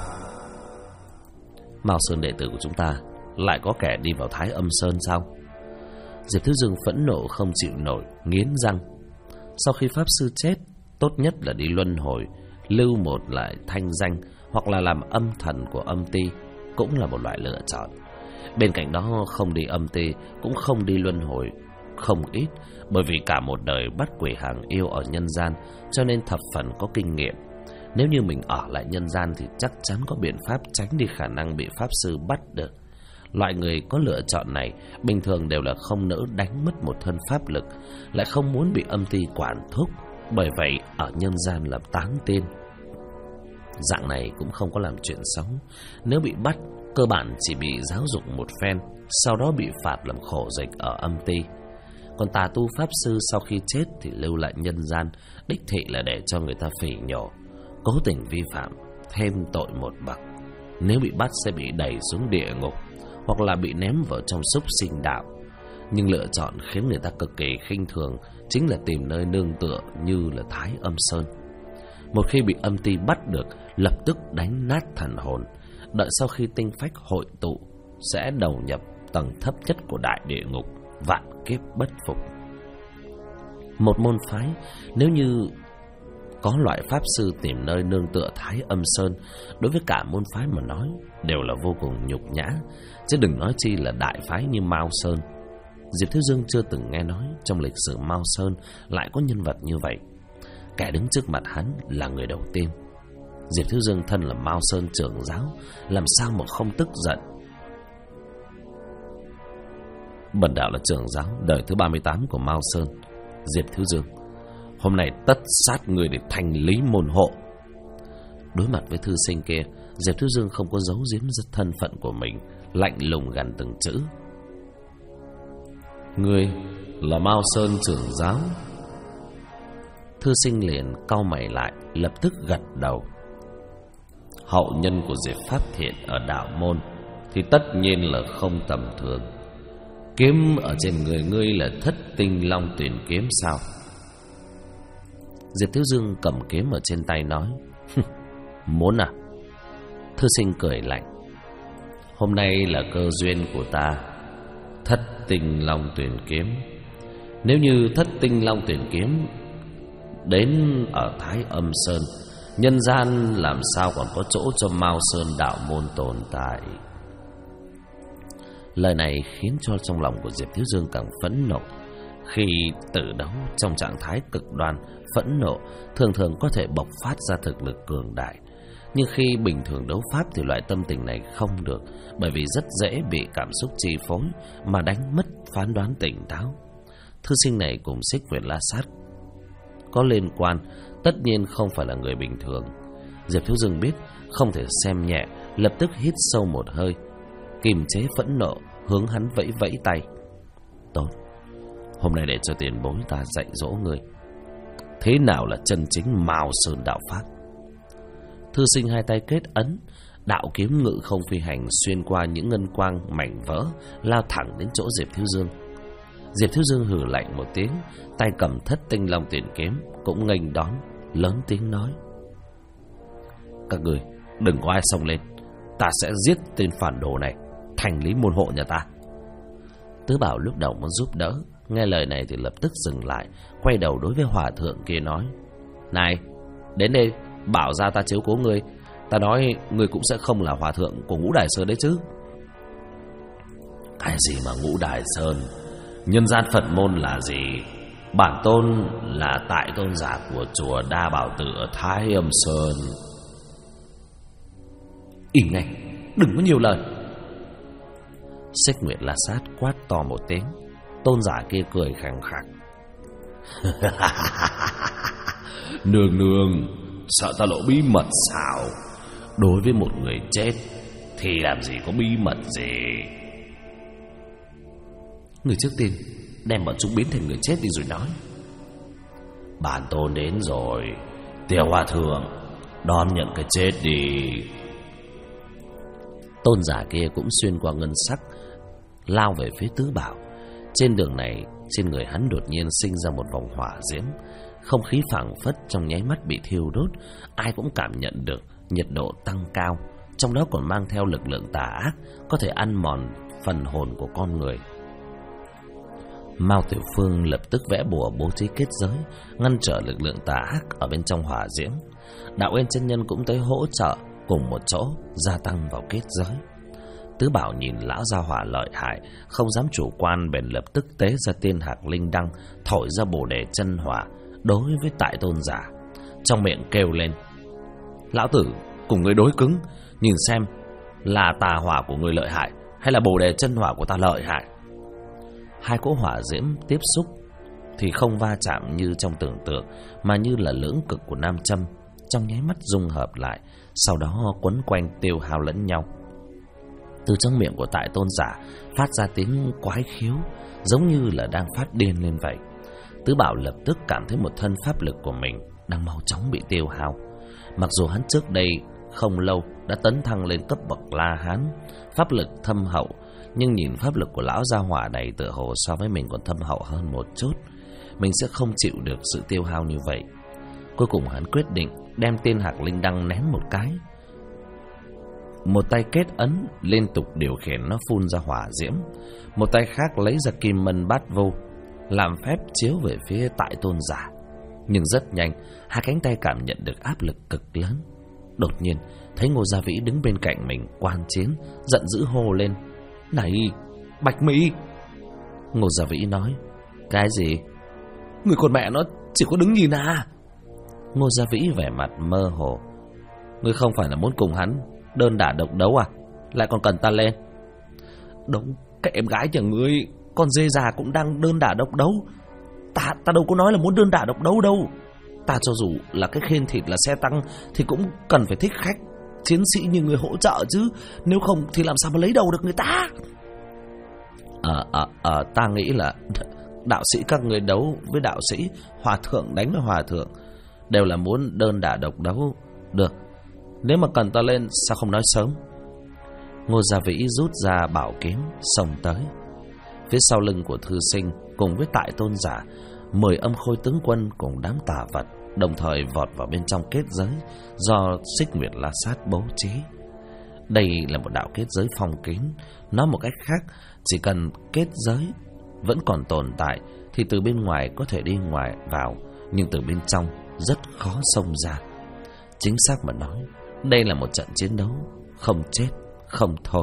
Mao Sơn đệ tử của chúng ta lại có kẻ đi vào Thái Âm Sơn sao?" Diệp Thiếu Dương phẫn nộ không chịu nổi, nghiến răng. Sau khi pháp sư chết, tốt nhất là đi luân hồi, lưu một lại thanh danh, hoặc là làm âm thần của âm ty, cũng là một loại lựa chọn. Bên cạnh đó không đi âm ty, cũng không đi luân hồi không ít, bởi vì cả một đời bắt quỷ hàng yêu ở nhân gian, cho nên thập phần có kinh nghiệm. Nếu như mình ở lại nhân gian thì chắc chắn có biện pháp tránh đi khả năng bị pháp sư bắt được. Loại người có lựa chọn này bình thường đều là không nỡ đánh mất một thân pháp lực, lại không muốn bị âm ty quản thúc, bởi vậy ở nhân gian làm táng tên. Dạng này cũng không có làm chuyện sống. Nếu bị bắt, cơ bản chỉ bị giáo dục một phen, sau đó bị phạt làm khổ dịch ở âm ty. Còn tà tu pháp sư sau khi chết thì lưu lại nhân gian, đích thị là để cho người ta phỉ nhổ, cố tình vi phạm, thêm tội một bậc. Nếu bị bắt sẽ bị đẩy xuống địa ngục, hoặc là bị ném vào trong súc sinh đạo. Nhưng lựa chọn khiến người ta cực kỳ khinh thường chính là tìm nơi nương tựa như là Thái Âm Sơn. Một khi bị âm ty bắt được, lập tức đánh nát thần hồn, đợi sau khi tinh phách hội tụ sẽ đầu nhập tầng thấp nhất của đại địa ngục, vạn kiếp bất phục. Một môn phái nếu như có loại pháp sư tìm nơi nương tựa Thái Âm Sơn, đối với cả môn phái mà nói đều là vô cùng nhục nhã, chứ đừng nói chi là đại phái như Mao Sơn. Diệp Thiếu Dương chưa từng nghe nói trong lịch sử Mao Sơn lại có nhân vật như vậy. Kẻ đứng trước mặt hắn là người đầu tiên. Diệp Thiếu Dương thân là Mao Sơn trưởng giáo, làm sao mà không tức giận. Bần đạo là trưởng giáo đời thứ 38 của Mao Sơn, Diệp Thiếu Dương. Hôm nay tất sát người để thành lý môn hộ. Đối mặt với thư sinh kia, Diệp Thiếu Dương không có giấu giếm thân phận của mình, lạnh lùng gằn từng chữ. Ngươi là Mao Sơn trưởng giáo? Thư sinh liền cau mày lại, lập tức gật đầu. Hậu nhân của Diệp Pháp Thiện ở đạo môn thì tất nhiên là không tầm thường. Kiếm ở trên người ngươi là Thất Tinh Long Tuyển kiếm sao? Diệp Thiếu Dương cầm kiếm ở trên tay nói. Muốn à? Thư sinh cười lạnh. Hôm nay là cơ duyên của ta, Thất Tinh Long Tuyển Kiếm. Nếu như Thất Tinh Long Tuyển Kiếm đến ở Thái Âm Sơn, nhân gian làm sao còn có chỗ cho Mao Sơn đạo môn tồn tại. Lời này khiến cho trong lòng của Diệp Thiếu Dương càng phẫn nộ. Khi tử đấu trong trạng thái cực đoan, phẫn nộ thường thường có thể bộc phát ra thực lực cường đại. Nhưng khi bình thường đấu pháp thì loại tâm tình này không được, bởi vì rất dễ bị cảm xúc chi phối mà đánh mất phán đoán tỉnh táo. Thư sinh này cùng Xích Nguyệt La Sát có liên quan, tất nhiên không phải là người bình thường. Diệp Thiếu Dương biết không thể xem nhẹ, lập tức hít sâu một hơi, kiềm chế phẫn nộ, hướng hắn vẫy vẫy tay. Tốt, hôm nay để cho tiền bối ta dạy dỗ người thế nào là chân chính Mao Sơn đạo pháp. Thư sinh hai tay kết ấn, đạo kiếm ngự không phi hành xuyên qua những ngân quang mảnh vỡ, lao thẳng đến chỗ Diệp Thiếu Dương. Diệp Thiếu Dương hừ lạnh một tiếng, tay cầm Thất Tinh Long Tuyển Kiếm cũng nghênh đón, lớn tiếng nói: các người đừng có ai xông lên, ta sẽ giết tên phản đồ này, thành lý môn hộ nhà ta. Tứ Bảo lúc đầu muốn giúp đỡ, nghe lời này thì lập tức dừng lại, quay đầu đối với hòa thượng kia nói: này, đến đây bảo ra ta chiếu cố ngươi, ta nói ngươi cũng sẽ không là hòa thượng của Ngũ Đài Sơn đấy chứ. Cái gì mà Ngũ Đài Sơn, nhân gian Phật môn là gì? Bản tôn là tại tôn giả của chùa Đa Bảo Tự ở Thái Âm Sơn. Im ngay, đừng có nhiều lời. Xích Nguyệt La Sát quát to một tiếng. Tôn giả kia cười khẳng khặc: nương nương, sợ ta lộ bí mật sao? Đối với một người chết thì làm gì có bí mật gì. Người trước tiên đem bọn chúng biến thành người chết đi rồi nói. Bản tôn đến rồi, Tiểu hòa thượng đón nhận cái chết đi. Tôn giả kia cũng xuyên qua ngân sắc, lao về phía Tứ Bảo. Trên đường này, trên người hắn đột nhiên sinh ra một vòng hỏa diễm, không khí phảng phất trong nháy mắt bị thiêu đốt. Ai cũng cảm nhận được nhiệt độ tăng cao, trong đó còn mang theo lực lượng tà ác, có thể ăn mòn phần hồn của con người. Mao Tiểu Phương lập tức vẽ bùa bố trí kết giới, ngăn trở lực lượng tà ác ở bên trong hỏa diễm. Đạo Uyên chân nhân cũng tới hỗ trợ, cùng một chỗ gia tăng vào kết giới. Tứ Bảo nhìn lão gia hỏa lợi hại, không dám chủ quan, bèn lập tức tế ra tiên hạc linh đăng, thổi ra bồ đề chân hỏa đối với tại tôn giả, trong miệng kêu lên: lão tử cùng người đối cứng, nhìn xem là tà hỏa của người lợi hại hay là bồ đề chân hỏa của ta lợi hại. Hai cỗ hỏa diễm tiếp xúc thì không va chạm như trong tưởng tượng, mà như là lưỡng cực của nam châm, trong nháy mắt dung hợp lại, sau đó quấn quanh tiêu hao lẫn nhau. Từ trong miệng của tại tôn giả phát ra tiếng quái khiếu, giống như là đang phát điên lên vậy. Tứ Bảo lập tức cảm thấy một thân pháp lực của mình đang mau chóng bị tiêu hao. Mặc dù hắn trước đây không lâu đã tấn thăng lên cấp bậc La Hán, pháp lực thâm hậu, nhưng nhìn pháp lực của lão gia hỏa này tựa hồ so với mình còn thâm hậu hơn một chút. Mình sẽ không chịu được sự tiêu hao như vậy. Cuối cùng hắn quyết định đem tiên hạc linh đăng ném một cái. Một tay kết ấn liên tục điều khiển nó phun ra hỏa diễm, một tay khác lấy ra kim mân bát vô, làm phép chiếu về phía tại tôn giả. Nhưng rất nhanh, hai cánh tay cảm nhận được áp lực cực lớn. Đột nhiên thấy Ngô Gia Vĩ đứng bên cạnh mình quan chiến, giận dữ hô lên: này, Bạch Mỹ! Ngô Gia Vĩ nói: cái gì? Người con mẹ nó chỉ có đứng nhìn à? Ngô Gia Vĩ vẻ mặt mơ hồ: ngươi không phải là muốn cùng hắn đơn đả độc đấu à? Lại còn cần ta lên? Đâu, cái em gái nhà ngươi, con dê già cũng đang đơn đả độc đấu. Ta đâu có nói là muốn đơn đả độc đấu đâu. Ta cho dù là cái khiên thịt là xe tăng thì cũng cần phải thích khách chiến sĩ như người hỗ trợ chứ, nếu không thì làm sao mà lấy đầu được người ta. Ta nghĩ là đạo sĩ các người đấu với đạo sĩ, hòa thượng đánh với hòa thượng, đều là muốn đơn đả độc đấu. Được, nếu mà cần ta lên sao không nói sớm? Ngô Gia Vĩ rút ra bảo kiếm xông tới. Phía sau lưng của thư sinh cùng với tại tôn giả, 10 âm khôi tướng quân cùng đám tà vật đồng thời vọt vào bên trong kết giới do Xích Nguyệt La Sát bố trí. Đây là một đạo kết giới phong kín. Nói một cách khác, chỉ cần kết giới vẫn còn tồn tại thì từ bên ngoài có thể đi ngoài vào, nhưng từ bên trong rất khó xông ra. Chính xác mà nói, đây là một trận chiến đấu không chết không thôi.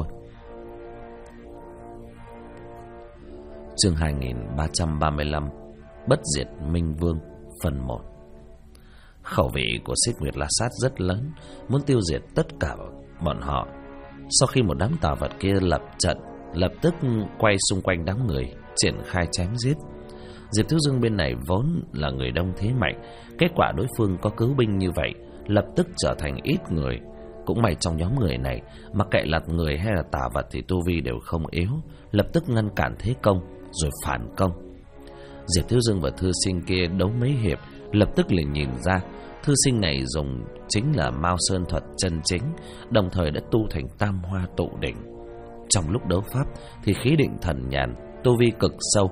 Chương 2335 Bất diệt Minh Vương phần 1. Khẩu vị của Xích Nguyệt La Sát rất lớn, muốn tiêu diệt tất cả bọn họ. Sau khi một đám tà vật kia lập trận, lập tức quay xung quanh đám người, triển khai chém giết. Diệp Thiếu Dương bên này vốn là người đông thế mạnh, kết quả đối phương có cứu binh như vậy, lập tức trở thành ít người. Cũng may trong nhóm người này, mặc kệ là người hay là tà vật thì tu vi đều không yếu, lập tức ngăn cản thế công rồi phản công. Diệp Thiếu Dương và thư sinh kia đấu mấy hiệp, lập tức liền nhìn ra thư sinh này dùng chính là Mao Sơn thuật chân chính, đồng thời đã tu thành Tam Hoa Tụ Đỉnh. Trong lúc đấu pháp thì khí định thần nhàn, tu vi cực sâu.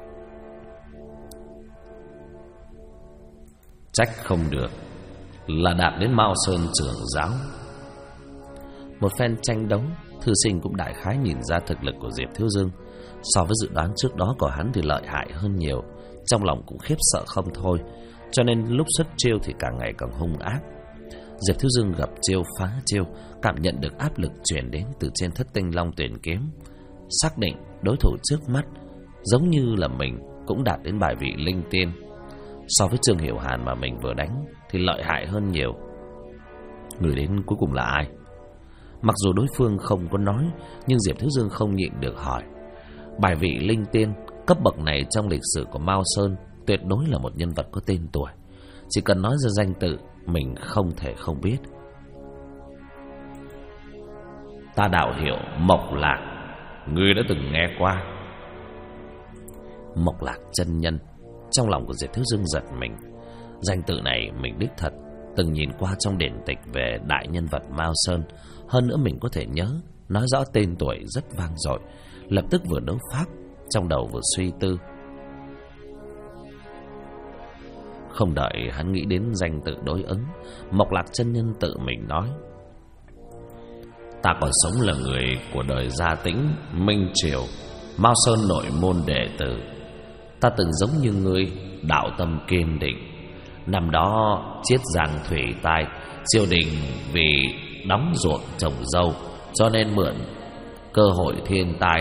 Trách không được là đạt đến Mao Sơn trưởng giáo. Một phen tranh đấu, thư sinh cũng đại khái nhìn ra thực lực của Diệp Thiếu Dương. So với dự đoán trước đó của hắn thì lợi hại hơn nhiều, trong lòng cũng khiếp sợ không thôi, cho nên lúc xuất chiêu thì càng ngày càng hung ác. Diệp Thiếu Dương gặp chiêu phá chiêu, cảm nhận được áp lực truyền đến từ trên Thất Tinh Long Tuyển kiếm, xác định đối thủ trước mắt giống như là mình cũng đạt đến bài vị linh tiên. So với Trương Hiểu Hàn mà mình vừa đánh thì lợi hại hơn nhiều. Người đến cuối cùng là ai? Mặc dù đối phương không có nói, nhưng Diệp Thiếu Dương không nhịn được hỏi. Bài vị linh tiên cấp bậc này trong lịch sử của Mao Sơn tuyệt đối là một nhân vật có tên tuổi. Chỉ cần nói ra danh tự, mình không thể không biết. Ta đạo hiệu Mộc Lạc, ngươi đã từng nghe qua? Mộc Lạc chân nhân. Trong lòng của Diệp Thiếu Dương giật mình. Danh tự này mình đích thật từng nhìn qua trong điển tịch về đại nhân vật Mao Sơn. Hơn nữa mình có thể nhớ, nói rõ tên tuổi rất vang dội. Lập tức vừa đấu pháp, trong đầu vừa suy tư. Không đợi hắn nghĩ đến danh tự đối ứng, Mộc Lạc chân nhân tự mình nói: Ta còn sống là người của đời Gia Tĩnh, Minh Triều, Mao Sơn nội môn đệ tử. Ta từng giống như ngươi, đạo tâm kiên định. Năm đó Chiết Giang thủy tai, triều đình vì đóng ruộng trồng dâu, cho nên mượn cơ hội thiên tai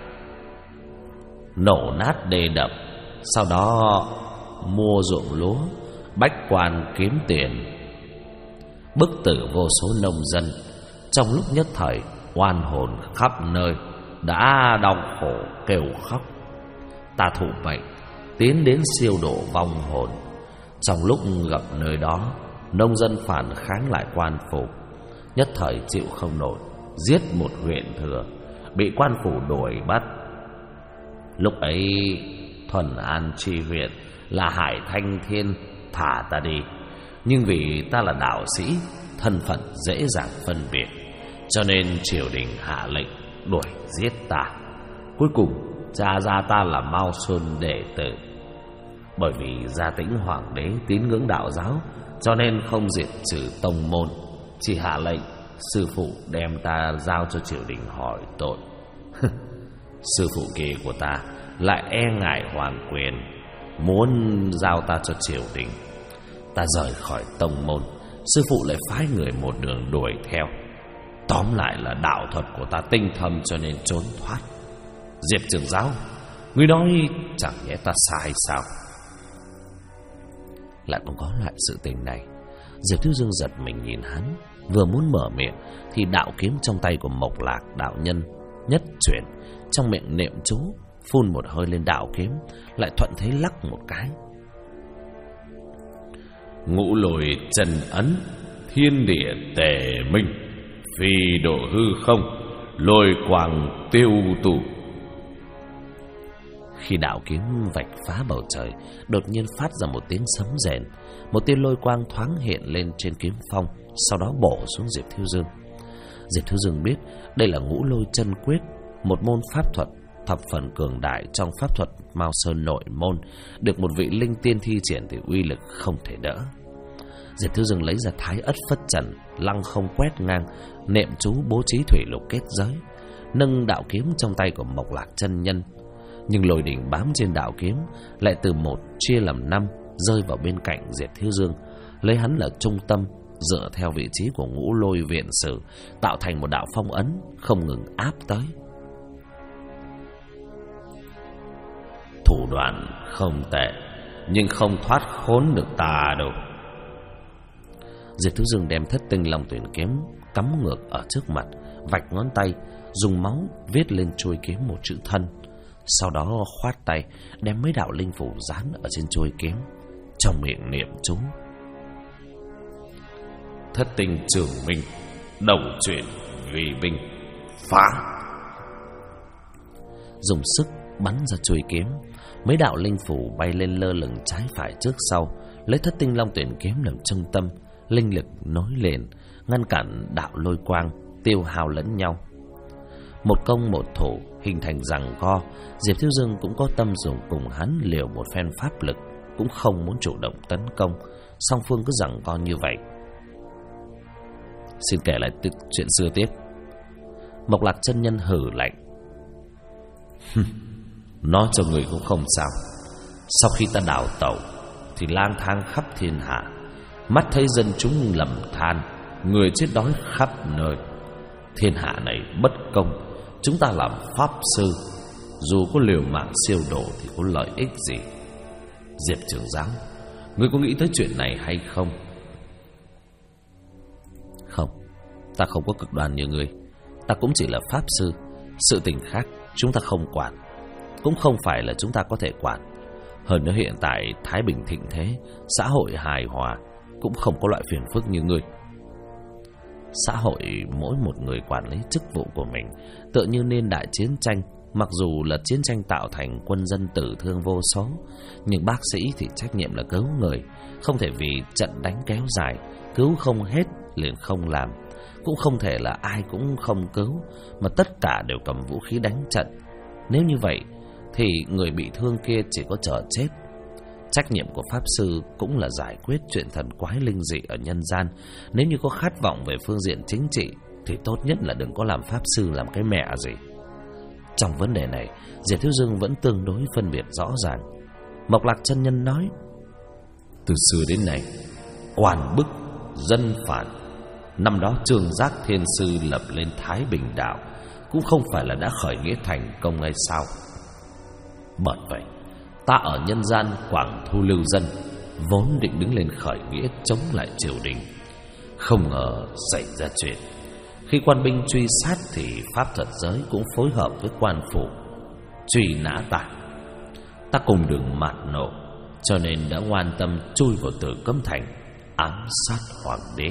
nổ nát đê đập, sau đó mua ruộng lúa, bách quan kiếm tiền, bức tử vô số nông dân. Trong lúc nhất thời oan hồn khắp nơi, đã đau khổ kêu khóc. Ta thụ mệnh tiến đến siêu độ vong hồn. Trong lúc gặp nơi đó, nông dân phản kháng lại quan phủ, nhất thời chịu không nổi, giết một huyện thừa, bị quan phủ đuổi bắt. Lúc ấy Thuần An tri huyện là Hải Thanh Thiên thả ta đi, nhưng vì ta là đạo sĩ, thân phận dễ dàng phân biệt, cho nên triều đình hạ lệnh đuổi giết ta. Cuối cùng tra ra ta là Mao Sơn đệ tử. Bởi vì Gia Tĩnh hoàng đế tín ngưỡng đạo giáo, cho nên không diệt trừ tông môn, chỉ hạ lệnh sư phụ đem ta giao cho triều đình hỏi tội. Sư phụ kia của ta lại e ngại hoàng quyền, muốn giao ta cho triều đình. Ta rời khỏi tông môn, sư phụ lại phái người một đường đuổi theo. Tóm lại là đạo thuật của ta tinh thâm, cho nên trốn thoát. Diệp trưởng giáo, ngươi nói chẳng nhẽ ta sai sao? Lại còn có loại sự tình này. Diệp Thiếu Dương giật mình nhìn hắn, vừa muốn mở miệng thì đạo kiếm trong tay của Mộc Lạc đạo nhân nhất chuyển, trong miệng niệm chú, phun một hơi lên đạo kiếm, lại thuận thế lắc một cái. Ngũ lôi trần ấn, thiên địa tề minh, phi độ hư không, lôi quang tiêu tụ. Khi đạo kiếm vạch phá bầu trời, đột nhiên phát ra một tiếng sấm rền, một tia lôi quang thoáng hiện lên trên kiếm phong, sau đó bổ xuống Diệp Thiếu Dương. Diệp Thiếu Dương biết đây là Ngũ Lôi Chân Quyết, một môn pháp thuật thập phần cường đại trong pháp thuật Mao Sơn nội môn, được một vị linh tiên thi triển thì uy lực không thể đỡ. Diệp Thiếu Dương lấy ra thái ất phất trần, lăng không quét ngang, niệm chú bố trí thủy lục kết giới, nâng đạo kiếm trong tay của Mộc Lạc chân nhân. Nhưng lôi đình bám trên đạo kiếm lại từ 1 chia làm 5, rơi vào bên cạnh Diệp Thiếu Dương, lấy hắn là trung tâm, dựa theo vị trí của ngũ lôi viện sử, tạo thành một đạo phong ấn không ngừng áp tới. Thủ đoạn không tệ, nhưng không thoát khốn được ta đâu. Diệp Thiếu Dương đem Thất Tinh Long Tuyển kiếm cắm ngược ở trước mặt, vạch ngón tay, dùng máu viết lên chuôi kiếm một chữ thân. Sau đó khoát tay, đem mấy đạo linh phủ dán ở trên chuôi kiếm, trong miệng niệm chú: Thất tinh trường minh, đầu chuyển vì binh, phá. Dùng sức bắn ra chuôi kiếm, mấy đạo linh phủ bay lên lơ lửng trái phải trước sau, lấy Thất Tinh Long Tuyển kiếm làm trung tâm, linh lực nối liền, ngăn cản đạo lôi quang tiêu hao lẫn nhau. Một công một thủ hình thành giằng co. Diệp Thiếu Dương cũng có tâm dùng cùng hắn liều một phen pháp lực, cũng không muốn chủ động tấn công. Song phương cứ giằng co như vậy. Xin kể lại chuyện xưa tiếp. Mộc Lạc chân nhân hừ lạnh: nói cho người cũng không sao. Sau khi ta đào tẩu thì lang thang khắp thiên hạ, mắt thấy dân chúng lầm than, người chết đói khắp nơi. Thiên hạ này bất công, chúng ta làm pháp sư, dù có liều mạng siêu độ thì có lợi ích gì? Diệp trưởng giáo, ngươi có nghĩ tới chuyện này hay không? Không, ta không có cực đoan như ngươi. Ta cũng chỉ là pháp sư. Sự tình khác chúng ta không quản, cũng không phải là chúng ta có thể quản. Hơn nữa hiện tại thái bình thịnh thế, xã hội hài hòa, cũng không có loại phiền phức như ngươi. Xã hội mỗi một người quản lý chức vụ của mình, tựa như niên đại chiến tranh. Mặc dù là chiến tranh tạo thành quân dân tử thương vô số, nhưng bác sĩ thì trách nhiệm là cứu người. Không thể vì trận đánh kéo dài, cứu không hết liền không làm. Cũng không thể là ai cũng không cứu, mà tất cả đều cầm vũ khí đánh trận. Nếu như vậy thì người bị thương kia chỉ có chờ chết. Trách nhiệm của pháp sư cũng là giải quyết chuyện thần quái linh dị ở nhân gian. Nếu như có khát vọng về phương diện chính trị thì tốt nhất là đừng có làm pháp sư làm cái mẹ gì. Trong vấn đề này, Diệp Thiếu Dương vẫn tương đối phân biệt rõ ràng. Mộc Lạc chân nhân nói: từ xưa đến nay, quan bức, dân phản. Năm đó Trương Giác Thiên Sư lập lên Thái Bình Đạo, cũng không phải là đã khởi nghĩa thành công hay sao? Bởi vậy, ta ở nhân gian quảng thu lưu dân, vốn định đứng lên khởi nghĩa chống lại triều đình. Không ngờ xảy ra chuyện. Khi quan binh truy sát thì pháp thuật giới cũng phối hợp với quan phủ truy nã ta. Ta cùng đường mạt nộ, cho nên đã ngoan tâm chui vào Tử Cấm Thành ám sát hoàng đế.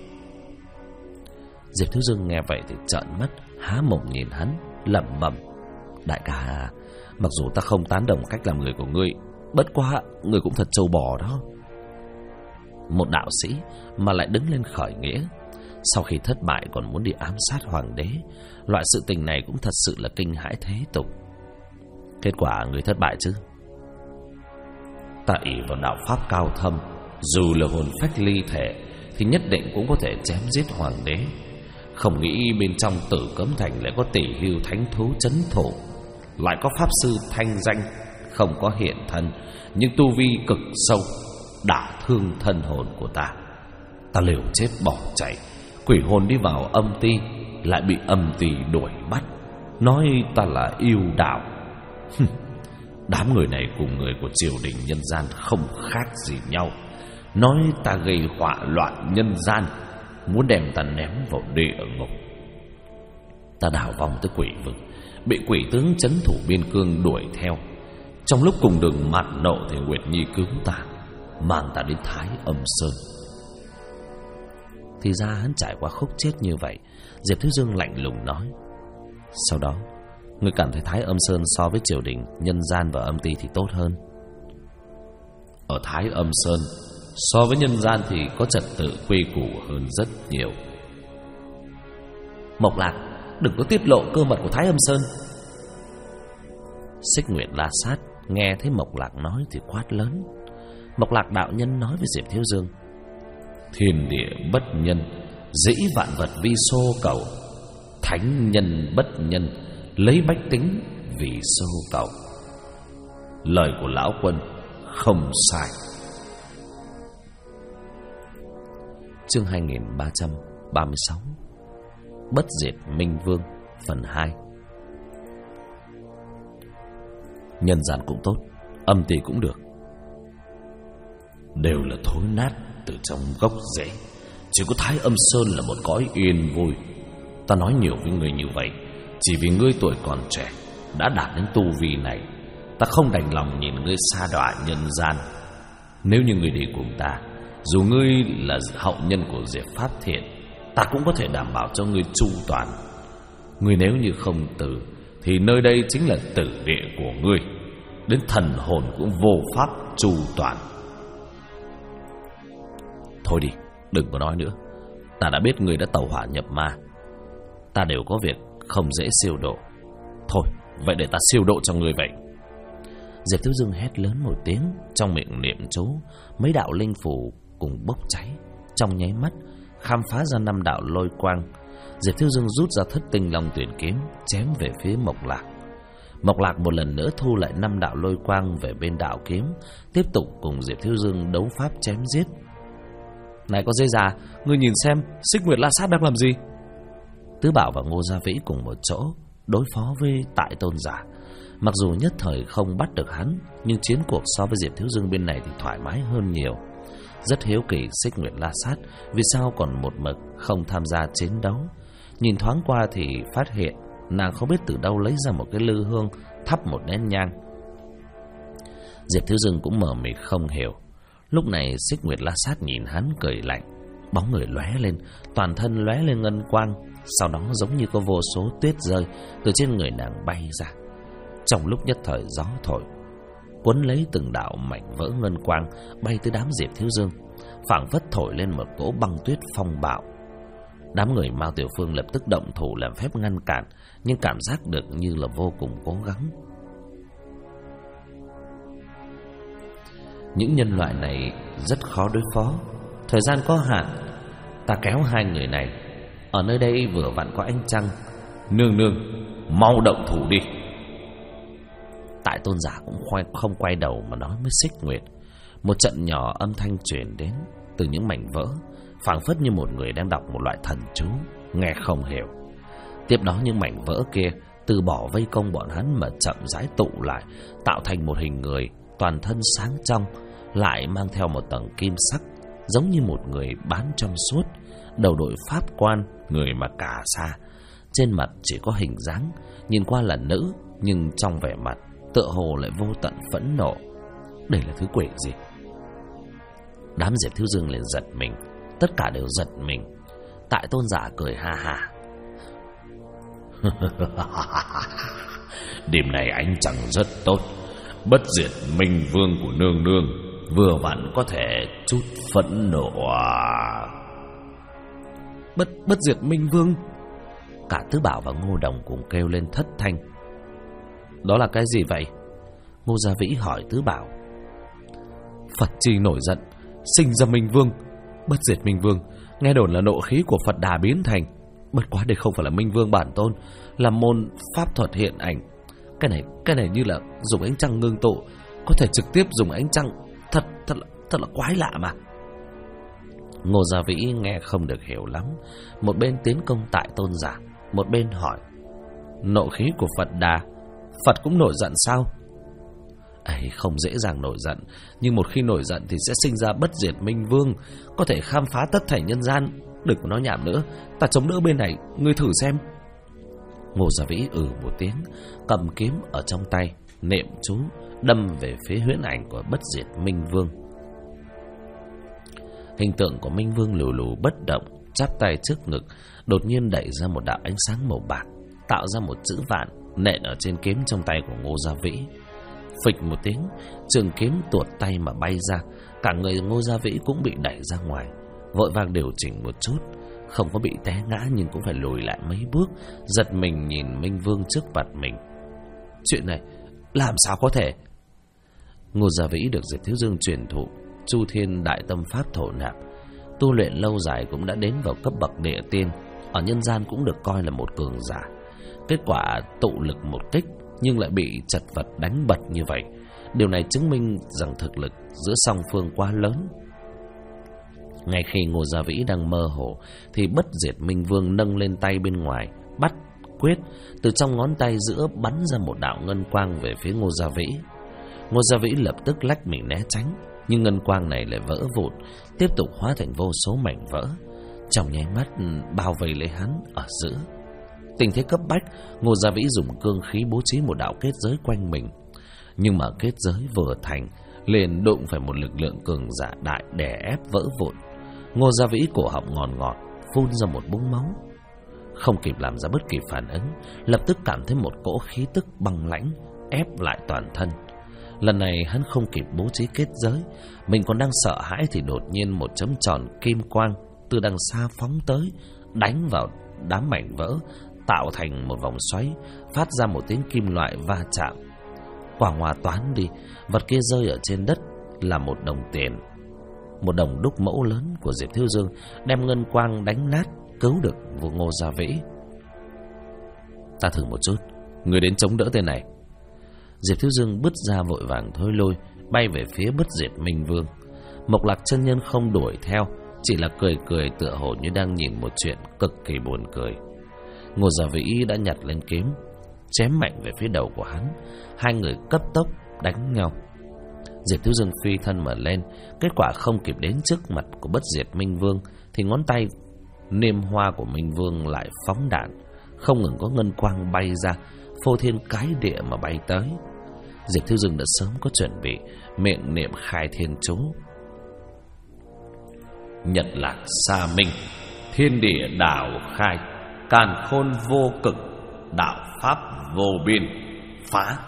Diệp Thiếu Dương nghe vậy thì trợn mắt há mồm nhìn hắn, lẩm bẩm: đại ca, mặc dù ta không tán đồng cách làm người của ngươi, bất quá ngươi cũng thật trâu bò đó. Một đạo sĩ mà lại đứng lên khởi nghĩa, sau khi thất bại còn muốn đi ám sát hoàng đế, loại sự tình này cũng thật sự là kinh hãi thế tục. Kết quả người thất bại chứ? Ta ỷ vào đạo pháp cao thâm, dù là hồn phách ly thể thì nhất định cũng có thể chém giết hoàng đế. Không nghĩ bên trong Tử Cấm Thành lại có tỷ hưu thánh thú trấn thủ, lại có pháp sư thanh danh không có hiện thân, nhưng tu vi cực sâu, đả thương thân hồn của ta. Ta liều chết bỏ chạy, quỷ hồn đi vào âm ti, lại bị âm ti đuổi bắt, nói ta là yêu đạo. Đám người này cùng người của triều đình nhân gian không khác gì nhau, nói ta gây họa loạn nhân gian, muốn đem ta ném vào địa ngục. Ta đào vòng tới quỷ vực, bị quỷ tướng trấn thủ biên cương đuổi theo. Trong lúc cùng đường mạt nộ thì Nguyệt Nhi cứu ta, mang ta đến Thái Âm Sơn. Thì ra hắn trải qua khúc chết như vậy. Diệp Thiếu Dương lạnh lùng nói: sau đó ngươi cảm thấy Thái Âm Sơn so với triều đình, nhân gian và âm ti thì tốt hơn? Ở Thái Âm Sơn, so với nhân gian thì có trật tự quy củ hơn rất nhiều. Mộc Lạc, đừng có tiết lộ cơ mật của Thái Âm Sơn. Xích Nguyệt La Sát nghe thấy Mộc Lạc nói thì quát lớn. Mộc Lạc đạo nhân nói với Diệp Thiếu Dương: Thiên địa bất nhân, dĩ vạn vật vi xô cầu. Thánh nhân bất nhân, lấy bách tính vì xô cầu. Lời của lão Quân không sai. Chương 2336 Bất diệt Minh Vương phần 2. Nhân gian cũng tốt, âm ti cũng được, đều là thối nát từ trong gốc rễ. Chỉ có Thái Âm Sơn là một cõi yên vui. Ta nói nhiều với ngươi như vậy chỉ vì ngươi tuổi còn trẻ, đã đạt đến tu vi này. Ta không đành lòng nhìn ngươi sa đọa nhân gian. Nếu như ngươi đi cùng ta, dù ngươi là hậu nhân của Diệp Pháp Thiện, ta cũng có thể đảm bảo cho ngươi chu toàn. Ngươi nếu như không tử, thì nơi đây chính là tử địa của ngươi. Đến thần hồn cũng vô pháp chu toàn. Thôi đi, đừng có nói nữa. Ta đã biết ngươi đã tẩu hỏa nhập ma. Ta đều có việc không dễ siêu độ. Thôi, vậy để ta siêu độ cho ngươi vậy. Diệp Thiếu Dương hét lớn một tiếng, trong miệng niệm chú, mấy đạo linh phù cùng bốc cháy. Trong nháy mắt khám phá ra 5 đạo lôi quang. Diệp Thiếu Dương rút ra Thất Tinh Long Tuyển kiếm, chém về phía Mộc Lạc. Mộc Lạc một lần nữa thu lại 5 đạo lôi quang về bên đạo kiếm, tiếp tục cùng Diệp Thiếu Dương đấu pháp chém giết. Này con dây già, ngươi nhìn xem Xích Nguyệt La Sát đang làm gì? Tứ Bảo và Ngô Gia Vĩ cùng một chỗ đối phó với Tại Tôn Giả. Mặc dù nhất thời không bắt được hắn, nhưng chiến cuộc so với Diệp Thiếu Dương bên này thì thoải mái hơn nhiều. Rất hiếu kỳ Xích Nguyệt La Sát vì sao còn một mực không tham gia chiến đấu. Nhìn thoáng qua thì phát hiện nàng không biết từ đâu lấy ra một cái lư hương, thắp một nén nhang. Diệp Thiếu Dương cũng mờ mịt không hiểu. Lúc này Xích Nguyệt La Sát nhìn hắn cười lạnh, bóng người lóe lên, toàn thân lóe lên ngân quang, sau đó giống như có vô số tuyết rơi từ trên người nàng bay ra. Trong lúc nhất thời gió thổi, cuốn lấy từng đạo mảnh vỡ ngân quang bay tới đám Diệp Thiếu Dương, phảng phất thổi lên một cỗ băng tuyết phong bạo. Đám người Mao Tiểu Phương lập tức động thủ làm phép ngăn cản, nhưng cảm giác được như là vô cùng cố gắng. Những nhân loại này rất khó đối phó, thời gian có hạn, ta kéo hai người này. Ở nơi đây vừa vặn có ánh trăng. Nương nương, mau động thủ đi. Tại Tôn Giả cũng không quay đầu mà nói với Xích Nguyệt. Một trận nhỏ âm thanh truyền đến từ những mảnh vỡ, phảng phất như một người đang đọc một loại thần chú, nghe không hiểu. Tiếp đó những mảnh vỡ kia từ bỏ vây công bọn hắn mà chậm rãi tụ lại, tạo thành một hình người toàn thân sáng trong, lại mang theo một tầng kim sắc, giống như một người bán trong suốt, đầu đội pháp quan, người mặc cà sa, trên mặt chỉ có hình dáng, nhìn qua là nữ, nhưng trong vẻ mặt tựa hồ lại vô tận phẫn nộ. Đây là thứ quỷ gì? Đám Diệp Thiếu Dương liền giật mình, tất cả đều giật mình. Tại Tôn Giả cười ha ha. Đêm này ánh trăng rất tốt, bất diệt Minh Vương của nương nương vừa vặn có thể chút phẫn nộ à. Bất diệt Minh Vương? Cả Tứ Bảo và Ngô Đồng cùng kêu lên thất thanh. Đó là cái gì vậy? Ngô Gia Vĩ hỏi Tứ Bảo. Phật chi nổi giận, sinh ra Minh Vương. Bất diệt Minh Vương nghe đồn là nộ khí của Phật Đà biến thành. Bất quá đây không phải là Minh Vương bản tôn, là môn pháp thuật hiện ảnh. Cái này như là dùng ánh trăng ngưng tụ, có thể trực tiếp dùng ánh trăng. Thật là quái lạ mà. Ngô Gia Vĩ nghe không được hiểu lắm, một bên tiến công Tại Tôn Giả, một bên hỏi. Nộ khí của Phật Đà, Phật cũng nổi giận sao? ấy không dễ dàng nổi giận, nhưng một khi nổi giận thì sẽ sinh ra bất diệt Minh Vương, có thể khám phá tất thảy nhân gian. Đừng có nói nhảm nữa, ta chống đỡ bên này, ngươi thử xem. Ngô Gia Vĩ một tiếng, cầm kiếm ở trong tay, niệm chú, đâm về phía huyễn ảnh của bất diệt Minh Vương. Hình tượng của Minh Vương lù lù bất động, chắp tay trước ngực, đột nhiên đẩy ra một đạo ánh sáng màu bạc, tạo ra một chữ vạn nện ở trên kiếm trong tay của Ngô Gia Vĩ. Phịch một tiếng, trường kiếm tuột tay mà bay ra, cả người Ngô Gia Vĩ cũng bị đẩy ra ngoài. Vội vàng điều chỉnh một chút, không có bị té ngã nhưng cũng phải lùi lại mấy bước, giật mình nhìn Minh Vương trước mặt mình. Chuyện này làm sao có thể? Ngô Gia Vĩ được Diệp Thiếu Dương truyền thụ Chu Thiên Đại Tâm Pháp thổ nạp, tu luyện lâu dài cũng đã đến vào cấp bậc địa tiên, ở nhân gian cũng được coi là một cường giả. Kết quả tụ lực một kích nhưng lại bị chật vật đánh bật như vậy. Điều này chứng minh rằng thực lực giữa song phương quá lớn. Ngay khi Ngô Gia Vĩ đang mơ hồ thì Bất Diệt Minh Vương nâng lên tay bên ngoài, bắt quyết, từ trong ngón tay giữa bắn ra một đạo ngân quang về phía Ngô Gia Vĩ. Ngô Gia Vĩ lập tức lách mình né tránh, nhưng ngân quang này lại vỡ vụn, tiếp tục hóa thành vô số mảnh vỡ, trong nháy mắt bao vây lấy hắn ở giữa. Tình thế cấp bách, Ngô Gia Vĩ dùng cương khí bố trí một đạo kết giới quanh mình. Nhưng mà kết giới vừa thành, liền đụng phải một lực lượng cường giả đại đè ép vỡ vụn. Ngô Gia Vĩ cổ họng ngọt phun ra một búng máu. Không kịp làm ra bất kỳ phản ứng, lập tức cảm thấy một cỗ khí tức băng lãnh ép lại toàn thân. Lần này hắn không kịp bố trí kết giới, mình còn đang sợ hãi thì đột nhiên một chấm tròn kim quang từ đằng xa phóng tới, đánh vào đám mảnh vỡ, tạo thành một vòng xoáy, phát ra một tiếng kim loại va chạm. Quang hoa toán đi, vật kia rơi ở trên đất là một đồng tiền. Một đồng đúc mẫu lớn của Diệp Thiếu Dương đem ngân quang đánh nát, cứu được Ngô Gia Vĩ. Ta thử một chút, người đến chống đỡ tên này. Diệp Thiếu Dương bứt ra vội vàng thôi lôi, bay về phía Bất Diệt Minh Vương. Mộc Lạc chân nhân không đuổi theo, chỉ là cười cười tựa hồ như đang nhìn một chuyện cực kỳ buồn cười. Ngô Gia Vĩ đã nhặt lên kiếm, chém mạnh về phía đầu của hắn. Hai người cấp tốc đánh nhau. Diệp Thiếu Dương phi thân mà lên, kết quả không kịp đến trước mặt của Bất Diệt Minh Vương thì ngón tay niêm hoa của Minh Vương lại phóng đạn, không ngừng có ngân quang bay ra, phô thiên cái địa mà bay tới. Diệp Thiếu Dương đã sớm có chuẩn bị, miệng niệm khai thiên chú: Nhật lạc xa minh, thiên địa đạo khai, càn khôn vô cực, đạo pháp vô biên, phá.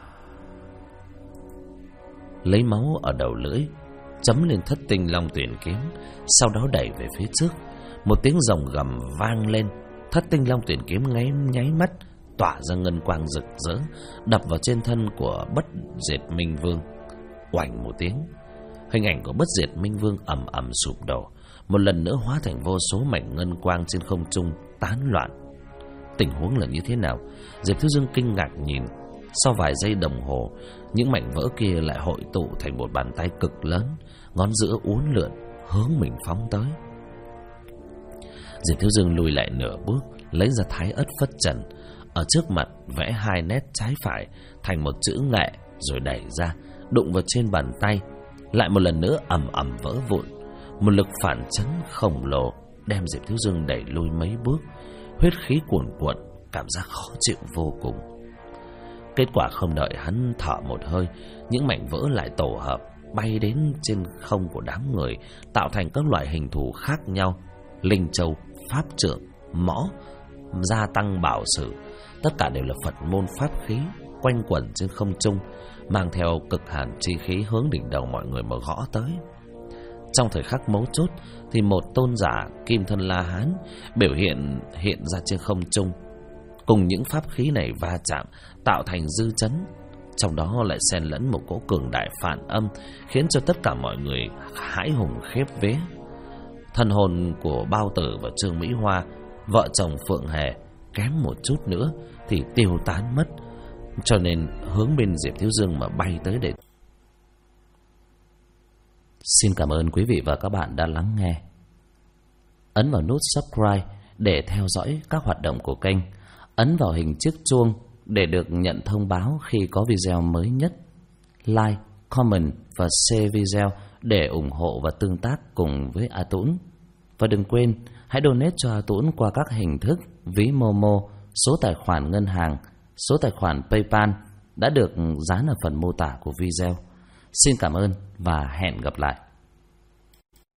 Lấy máu ở đầu lưỡi, chấm lên Thất Tinh Long Tuyển kiếm, sau đó đẩy về phía trước. Một tiếng rồng gầm vang lên, Thất Tinh Long Tuyển kiếm nháy mắt tỏa ra ngân quang rực rỡ, đập vào trên thân của Bất Diệt Minh Vương. Oành một tiếng, hình ảnh của Bất Diệt Minh Vương ầm ầm sụp đổ, một lần nữa hóa thành vô số mảnh ngân quang trên không trung tán loạn. Tình huống là như thế nào? Diệp Thiếu Dương kinh ngạc nhìn. Sau vài giây đồng hồ, những mảnh vỡ kia lại hội tụ thành một bàn tay cực lớn, ngón giữa uốn lượn hướng mình phóng tới. Diệp Thiếu Dương lùi lại nửa bước, lấy ra Thái Ất Phất Trần, ở trước mặt vẽ hai nét trái phải thành một chữ nghệ, rồi đẩy ra, đụng vào trên bàn tay, lại một lần nữa ầm ầm vỡ vụn. Một lực phản chấn khổng lồ đem Diệp Thiếu Dương đẩy lùi mấy bước, huyết khí cuồn cuộn, cảm giác khó chịu vô cùng. Kết quả không đợi hắn thở một hơi, những mảnh vỡ lại tổ hợp bay đến trên không của đám người, tạo thành các loại hình thù khác nhau: linh châu, pháp trượng, mõ, gia tăng bảo sử. Tất cả đều là Phật môn pháp khí, quanh quẩn trên không trung, mang theo cực hàn chi khí hướng đỉnh đầu mọi người mà gõ tới. Trong thời khắc mấu chốt thì một tôn giả Kim Thân La Hán biểu hiện ra trên không trung, cùng những pháp khí này va chạm tạo thành dư chấn, trong đó lại xen lẫn một cỗ cường đại phản âm, khiến cho tất cả mọi người hãi hùng khiếp vía. Thần hồn của Bao Tử và Trương Mỹ Hoa, vợ chồng Phượng Hề, kém một chút nữa thì tiêu tán mất, cho nên hướng bên Diệp Thiếu Dương mà bay tới để. Xin cảm ơn quý vị và các bạn đã lắng nghe. Ấn vào nút subscribe để theo dõi các hoạt động của kênh. Ấn vào hình chiếc chuông để được nhận thông báo khi có video mới nhất. Like, comment và share video để ủng hộ và tương tác cùng với A Tũng. Và đừng quên, hãy donate cho A Tũng qua các hình thức ví Momo, số tài khoản ngân hàng, số tài khoản PayPal đã được dán ở phần mô tả của video. Xin cảm ơn và hẹn gặp lại.